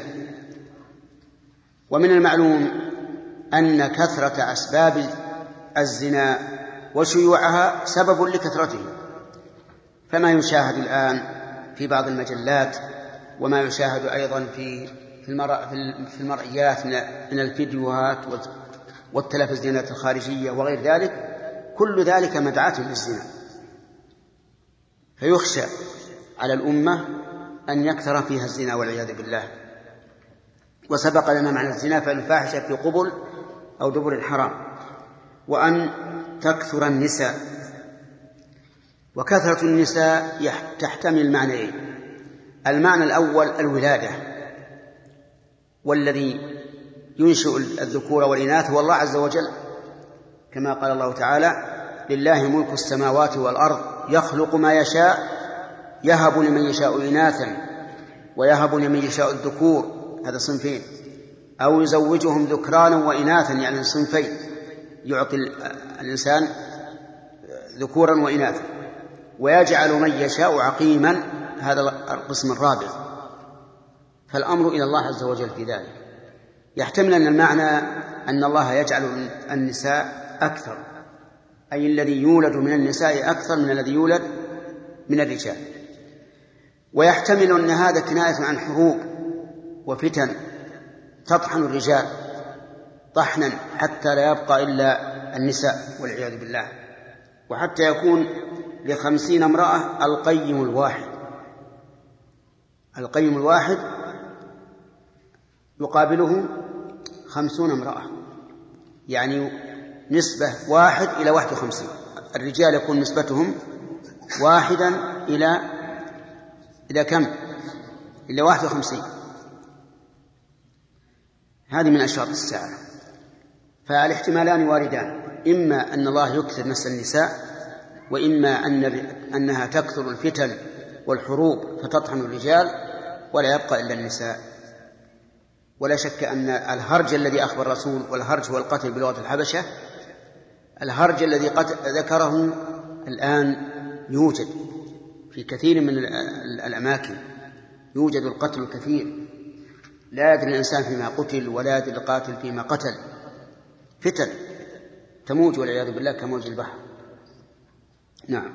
ومن المعلوم أن كثرة أسباب الزنا وشيوعها سبب لكثرته، فما يشاهد الآن في بعض المجلات، وما يشاهد أيضا في في المرئيات من الفيديوهات والتلفزيونات الخارجية وغير ذلك، كل ذلك مدعاة للزنا. فيخشى على الأمة أن يكثر فيها الزنا والعياذ بالله. وسبق لنا معنى الزنا فالفاحشة في قبل أو دبر الحرام. وأن تكثر النساء، وكثرة النساء تحتمل معنيين: المعنى الأول الولادة، والذي ينشئ الذكور والإناث هو الله عز وجل، كما قال الله تعالى: لله ملك السماوات والأرض يخلق ما يشاء يهب لمن يشاء إناثا ويهب لمن يشاء الذكور، هذا صنفين، أو يزوجهم ذكرانا وإناثا يعني صنفين، يعطي الإنسان ذكورا وإناثا، ويجعل من يشاء عقيما، هذا القسم الرابع. فالأمر إلى الله عز وجل في ذلك. يحتمل أن المعنى أن الله يجعل النساء أكثر، أي الذي يولد من النساء أكثر من الذي يولد من الرجال. ويحتمل أن هذا كناية عن حروب وفتن تطحن الرجال طحنا حتى لا يبقى إلا النساء والعياذ بالله، وحتى يكون لخمسين امرأة القيم الواحد. القيم الواحد يقابله خمسون امرأة، يعني نسبة واحد إلى واحد وخمسين. الرجال يكون نسبتهم واحدا إلى إلى كم؟ إلى واحد وخمسين. هذه من أشراط الساعة. فالاحتمالان واردان: إما أن الله يكثر نسل النساء، وإما أن أنها تكثر الفتن والحروب فتطحن الرجال ولا يبقى إلا النساء. ولا شك أن الهرج الذي أخبر الرسول، والهرج هو القتل بلغة الحبشة، الهرج الذي ذكره الآن يوجد في كثير من الأماكن، يوجد القتل الكثير، لا يدري الإنسان فيما قتل ولا يدري القاتل فيما قتل. فتن تموج والعياذ بالله كموج البحر. نعم.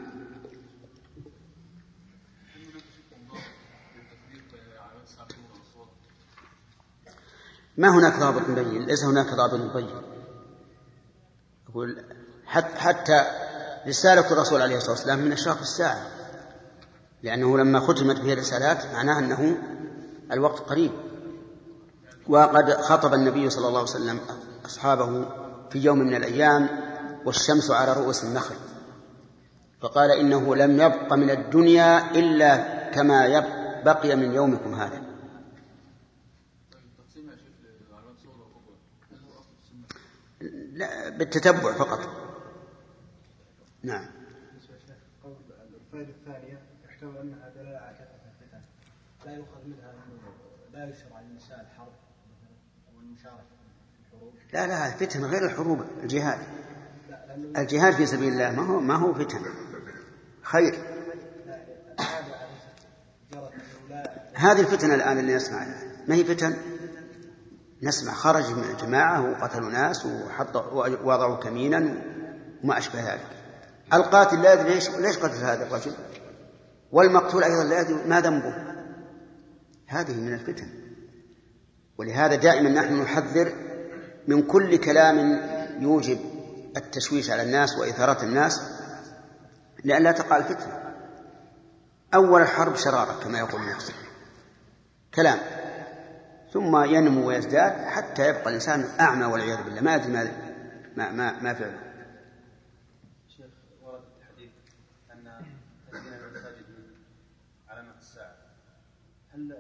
ما هناك ضابط مبين، ليس هناك ضابط مبين. أقول حتى رسالة الرسول عليه الصلاة والسلام من أشراط الساعة، لأنه لما ختمت به الرسالات معناه أنه الوقت قريب. وقد خطب النبي صلى الله عليه وسلم أصحابه في يوم من الأيام والشمس على رؤوس النخل، فقال: إنه لم يبق من الدنيا إلا كما بقي من يومكم هذا. لا، بالتتبع فقط. نعم. الفائدة الثانية يحتمل أنها دلالة على كثرة الفتن، لا يؤخذ منها أنه لا يشرع للنساء الحرب أو المشاركة في الحروب. لا لا، الفتن غير الحروب، الجهاد. الجهاد في سبيل الله ما هو ما هو فتن، خير. هذه الفتن الآن اللي نسمع ما هي فتن؟ نسمع خرج من الجماعة وقتلوا ناس ووضعوا كمينا وما أشبه ذلك. القاتل لا يدري ليش ليش قتل هذا الرجل، والمقتول أيضا لا يدري ما ذنبه. هذه من الفتن. ولهذا دائما نحن نحذر من كل كلام يوجب التشويش على الناس وإثارة الناس لئلا تقع الفتنة. أول الحرب شرارة كما يقول الناس، كلام، ثم ينمو ويزداد حتى يبقى الإنسان أعمى والعياذ بالله ما يدري ما ما ما, ما فعله. شيخ، ورد في الحديث أن تزيين المساجد من علامات الساعة، هل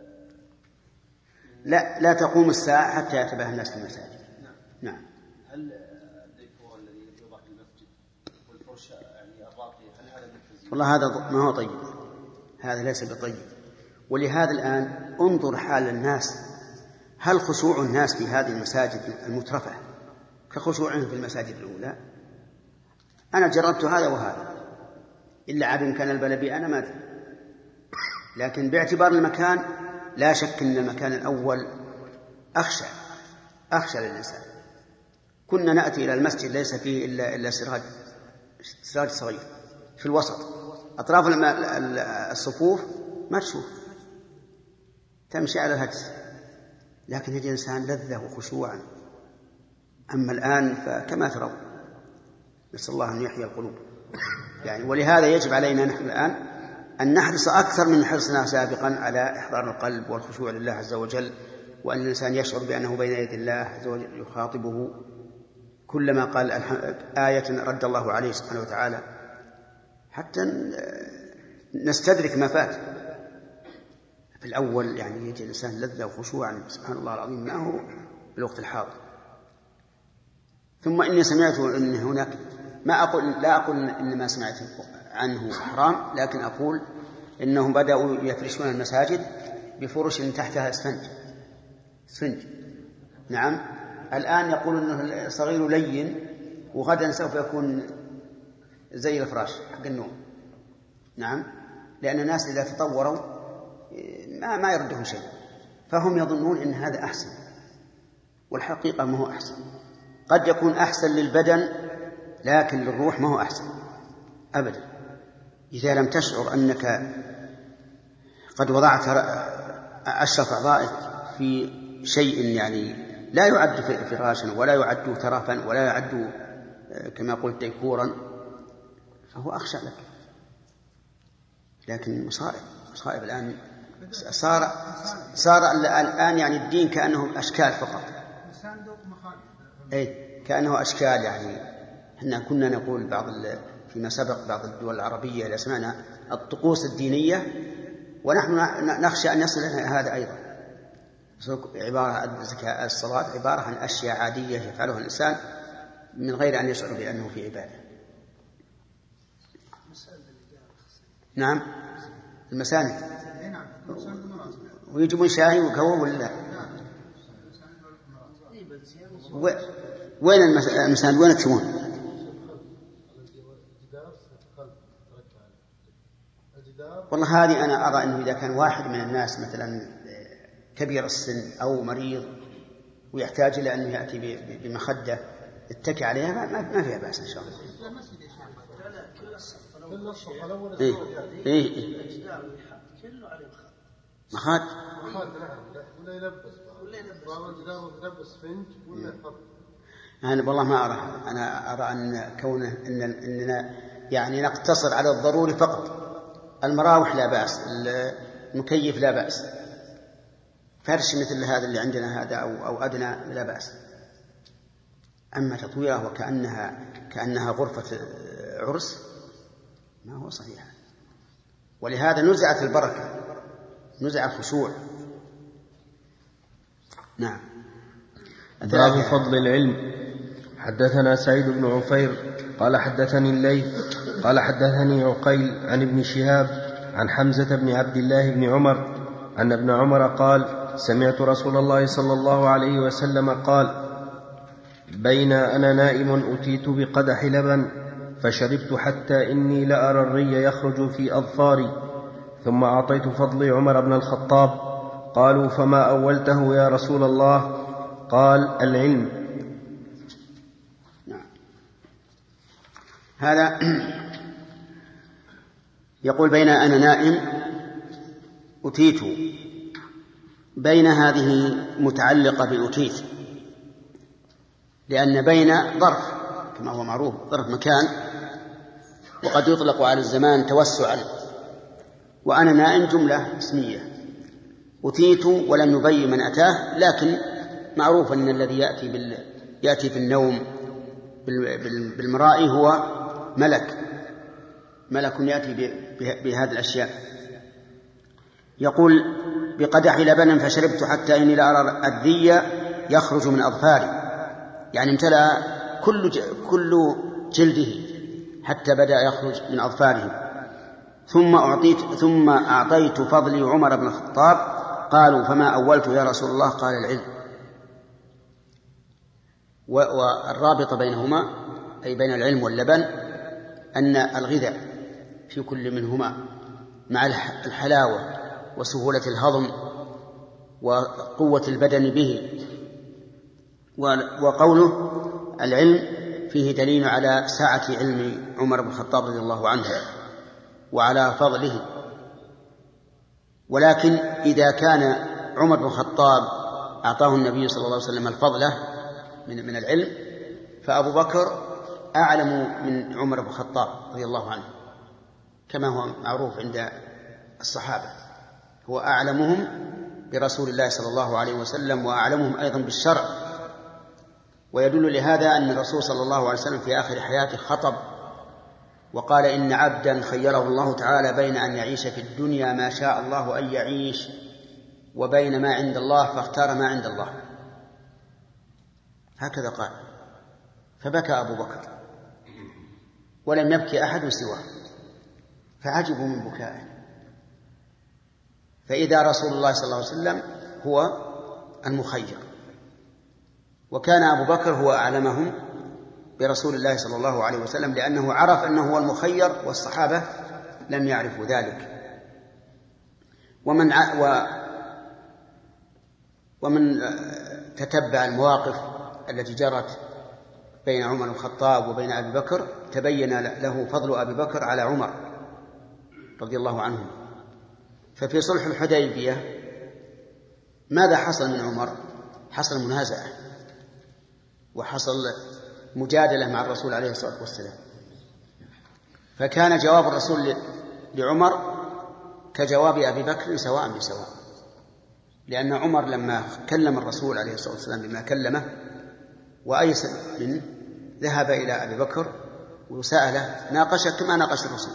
لا لا تقوم الساعة حتى يتباهى الناس في المساجد. نعم. نعم. هل الديكور الذي يوضع في المسجد والفرش يعني الراقية هل هذا من التزيين؟ والله هذا ما هو طيب، هذا ليس بطيب. ولهذا الآن انظر حال الناس، هل خشوع الناس في هذه المساجد المترفة كخشوعهم في المساجد الأولى؟ أنا جربت هذا وهذا، إلا عاد كان البلبي أنا ما أدري، لكن باعتبار المكان لا شك أن المكان الأول أخشى أخشى للإنسان. كنا نأتي إلى المسجد ليس فيه إلا إلا سراج سراج صغير في الوسط، أطراف الصفوف ما تشوف، تمشي على الهجس، لكن يجد الإنسان لذة وخشوعا. أما الآن فكما ترون، نسأل الله أن يحيي القلوب يعني. ولهذا يجب علينا نحن الآن أن نحرص أكثر من حرصنا سابقا على إحضار القلب والخشوع لله عز وجل، وأن الإنسان يشعر بأنه بين يدي الله عز وجل يخاطبه، كلما قال آية رد الله عليه سبحانه وتعالى حتى نستدرك ما فات. في الأول يعني يجد الإنسان لذة وخشوعا سبحان الله العظيم ما هو بالوقت الحاضر. ثم إني سمعت أن هناك، ما أقول لا أقول إن ما سمعت عنه حرام، لكن أقول إنهم بدأوا يفرشون المساجد بفرش تحتها اسفنج اسفنج نعم. الآن يقول إنه صغير لين، وغدا سوف يكون زي الفراش حق النوم. نعم، لأن الناس إذا تطوروا ما ما يردهم شيء، فهم يظنون إن هذا أحسن، والحقيقة ما هو أحسن. قد يكون أحسن للبدن لكن للروح ما هو أحسن أبدا. إذا لم تشعر أنك قد وضعت أشرف أعضائك في شيء يعني لا يعد فراشا ولا يعد ترفا ولا يعد كما قلت ديكورا، فهو أخشى لك. لكن مصائب مصائب الآن صار صار الآن يعني الدين كأنه أشكال فقط، أي كأنه أشكال. يعني إحنا كنا نقول بعض فيما سبق بعض الدول العربية إذا سمعنا الطقوس الدينية، ونحن نخشى أن يصل لنا هذا أيضا. عبارة عن زكاة الصلاة عبارة عن أشياء عادية يفعلها الإنسان من غير أن يشعر بأنه في عبادة. نعم، المساند ويجيبون شاهي وقهوة ولا وين المساند وين يكتبون؟ والله هذه أنا أرى أنه إذا كان واحد من الناس مثلا كبير السن أو مريض ويحتاج إلى أن يأتي بمخدة اتكي عليها ما فيها بأس إن شاء الله. إيه إيه إيه مخاد ولا يلبس ولا يلبس فنج ولا يحط. أنا والله ما أرى، أنا أرى أن كونه إن إننا يعني نقتصر على الضروري فقط. المراوح لا بأس، المكيف لا بأس، فرش مثل هذا اللي عندنا هذا أو أو أدنى لا بأس. أما تطويره وكأنها كأنها غرفة عرس ما هو صحيح. ولهذا نزعت البركة، نزع الخشوع. نعم. باب فضل العلم. حدثنا سعيد بن عفير قال حدثني الليث قال حدثني عقيل عن ابن شهاب عن حمزة بن عبد الله بن عمر أن ابن عمر قال سمعت رسول الله صلى الله عليه وسلم قال بين أنا نائم أتيت بقدح لبن فشربت حتى إني لأرى الري يخرج في أظفاري، ثم أعطيت فضلي عمر بن الخطاب. قالوا فما أولته يا رسول الله؟ قال العلم. نعم. هذا يقول بين أنا نائم أتيت، بين هذه متعلقة بأتيت، لأن بين ظرف كما هو معروف، ظرف مكان، وقد يطلق على الزمان توسعا، وأنا نائم جملة اسمية. أتيت ولم يبين من أتاه، لكن معروف أن الذي يأتي, بال... يأتي في النوم بال... بالمرائي هو ملك ملك يأتي ب... بهذه الأشياء. يقول بقدح لبن فشربت حتى إني لأرى الذي يخرج من أظفاري، يعني امتلأ كل, ج... كل جلده حتى بدأ يخرج من أظفاره. ثم أعطيت, ثم أعطيت فضلي عمر بن الخطاب. قالوا فما أولت يا رسول الله؟ قال العلم. والرابط بينهما أي بين العلم واللبن أن الغذاء في كل منهما مع الحلاوة وسهولة الهضم وقوة البدن به. وقوله العلم فيه دليل على سعة علم عمر بن الخطاب رضي الله عنه وعلى فضله. ولكن إذا كان عمر بن الخطاب أعطاه النبي صلى الله عليه وسلم الفضل من, من العلم، فأبو بكر أعلم من عمر بن الخطاب رضي الله عنه كما هو معروف عند الصحابة، هو أعلمهم برسول الله صلى الله عليه وسلم وأعلمهم أيضا بالشرع. ويدل لهذا أن الرسول صلى الله عليه وسلم في آخر حياته خطب وقال إن عبدا خيره الله تعالى بين أن يعيش في الدنيا ما شاء الله أن يعيش وبين ما عند الله فاختار ما عند الله، هكذا قال. فبكى أبو بكر ولم يبكي أحد سواه، فعجبوا من بكائه. فإذا رسول الله صلى الله عليه وسلم هو المخير، وكان أبو بكر هو أعلمهم برسول الله صلى الله عليه وسلم، لأنه عرف أنه هو المخير والصحابة لم يعرفوا ذلك. ومن و ومن تتبع المواقف التي جرت بين عمر بن الخطاب وبين أبي بكر تبين له فضل أبي بكر على عمر رضي الله عنه. ففي صلح الحديبية ماذا حصل من عمر؟ حصل منازعة وحصل مجادلة مع الرسول عليه الصلاة والسلام، فكان جواب الرسول لعمر كجواب أبي بكر سواء بسواء، لأن عمر لما كلم الرسول عليه الصلاة والسلام بما كلمه وأيس منه ذهب إلى أبي بكر وسأله ناقشه كما ناقش الرسول،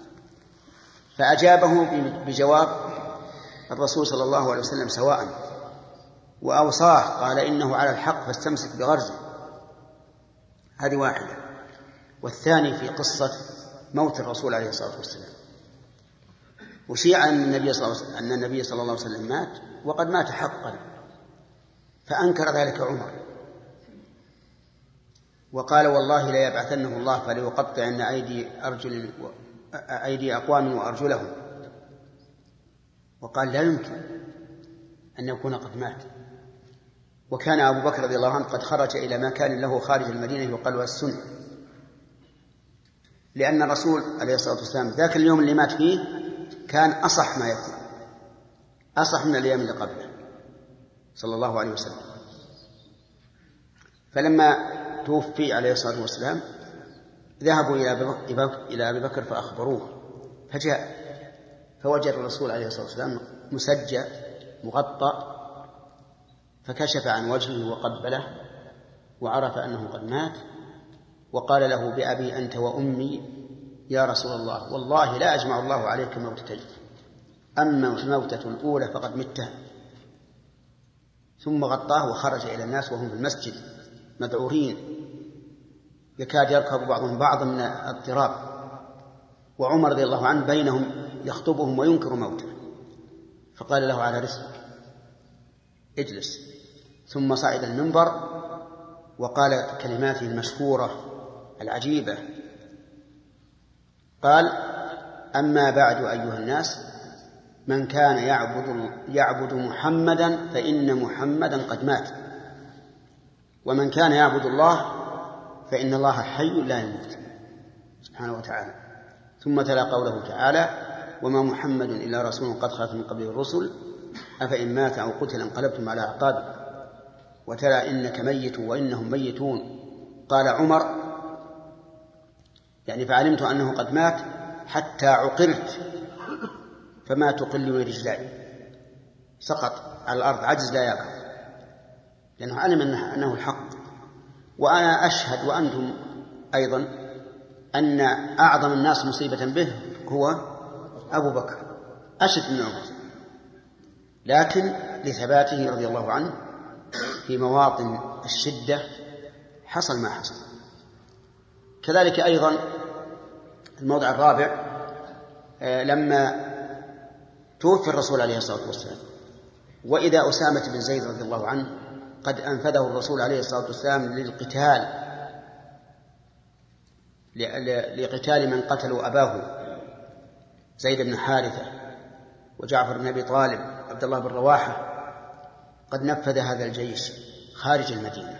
فأجابه بجواب الرسول صلى الله عليه وسلم سواء، وأوصاه قال إنه على الحق فاستمسك بغرزه. هذه واحدة. والثاني في قصة موت الرسول عليه الصلاة والسلام، وشيع أن النبي صلى الله عليه وسلم, أن النبي صلى الله عليه وسلم مات وقد مات حقا، فأنكر ذلك عمر وقال والله لا يبعثنه الله فليقطعن أيدي أرجل أيدي أقوام وأرجلهم، وقال لا يمكن أن يكون قد مات. وكان أبو بكر رضي الله عنه قد خرج إلى مكان له خارج المدينة يقال له السنة، لأن الرسول عليه الصلاة والسلام ذاك اليوم اللي مات فيه كان أصح ما يكون، أصح من الأيام اللي قبله صلى الله عليه وسلم. فلما توفي عليه الصلاة والسلام ذهبوا إلى أبي بكر فأخبروه، فجاء فوجد الرسول عليه الصلاة والسلام مسجى مغطى، فكشف عن وجهه وقبله وعرف أنه قد مات، وقال له بأبي أنت وأمي يا رسول الله والله لا أجمع الله عليك موتتين، أما الموتة الأولى فقد متها. ثم غطاه وخرج إلى الناس وهم في المسجد مذعورين يكاد يركب بعضهم بعضا من اضطراب، وعمر رضي الله عنه بينهم يخطبهم وينكر موته، فقال له على رسلك اجلس. ثم صعد المنبر وقال كلماته المشهورة العجيبة، قال أما بعد أيها الناس من كان يعبد, يعبد محمدا فإن محمدا قد مات، ومن كان يعبد الله فإن الله حي لا يموت سبحانه وتعالى. ثم تلا قوله تعالى: وما محمد إلا رسول قد خلت من قبله الرسل أفإن مات أو قتل انقلبتم على أعقابكم وتلا إنك ميت وإنهم ميتون. قال عمر: يعني فعلمت أنه قد مات حتى عقرت فما تقلني رجلاي، سقط على الأرض عجز لا يقف، لأنه علم أنه الحق. وأنا أشهد وأنتم أيضا أن أعظم الناس مصيبة به هو أبو بكر، أشد من عمر، لكن لثباته رضي الله عنه في مواطن الشدة حصل ما حصل. كذلك أيضا الموضع الرابع لما توفي الرسول عليه الصلاة والسلام، وإذا أسامة بن زيد رضي الله عنه قد أنفذه الرسول عليه الصلاة والسلام للقتال لقتال من قتلوا أباه زيد بن حارثة وجعفر بن أبي طالب عبد الله بن رواحة، قد نفذ هذا الجيش خارج المدينة،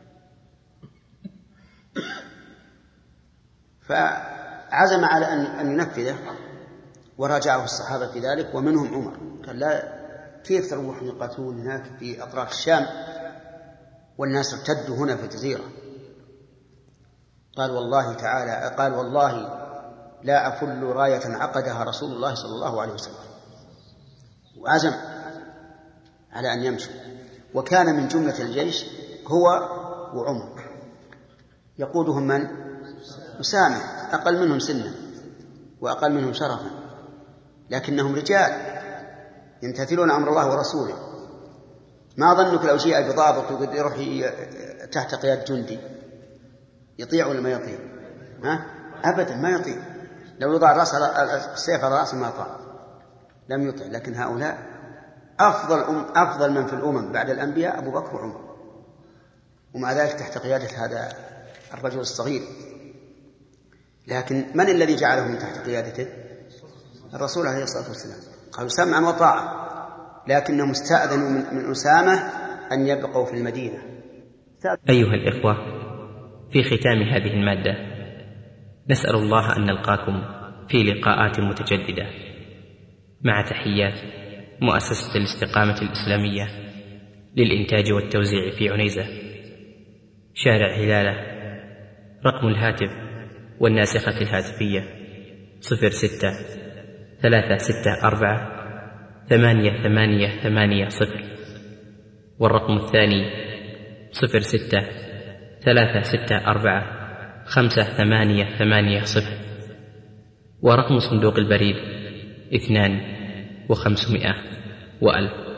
فعزم على أن ينفذه وراجعه الصحابة في ذلك ومنهم عمر، قال: لا، كيف تروحون يقاتلون هناك في أطراف الشام والناس ارتدوا هنا في الجزيرة؟ قال: والله تعالى قال والله لا أفل راية عقدها رسول الله صلى الله عليه وسلم، وعزم على أن يمشي. وكان من جملة الجيش هو وعمر، يقودهم من؟ أسامة، أقل منهم سنا وأقل منهم شرفا، لكنهم رجال يمتثلون أمر الله ورسوله. ما ظنك لو جاء بضابط وقد يروح تحت قيادة جندي يطيع ولا ما يطيع؟ ها؟ أبدا ما يطيع، لو يضع الرأس السيف على رأسه ما طاع، لم يطيع. لكن هؤلاء أفضل أم أفضل من في الأمم بعد الأنبياء أبو بكر وعمر، ومع ذلك تحت قيادة هذا الرجل الصغير. لكن من الذي جعلهم تحت قيادته؟ الرسول عليه الصلاة والسلام، قالوا سمعا وطاعة، لكنهم استأذنوا من أسامة أن يبقوا في المدينة. أيها الإخوة، في ختام هذه المادة نسأل الله أن نلقاكم في لقاءات متجددة، مع تحيات مؤسسة الاستقامة الإسلامية للإنتاج والتوزيع في عنيزة، شارع هلالة. رقم الهاتف والناسخة الهاتفية صفر ستة ثلاثة ستة أربعة ثمانية ثمانية ثمانية صفر، والرقم الثاني صفر ستة ثلاثة ستة أربعة خمسة ثمانية ثمانية صفر، ورقم صندوق البريد اثنان وخمسمائة وألف.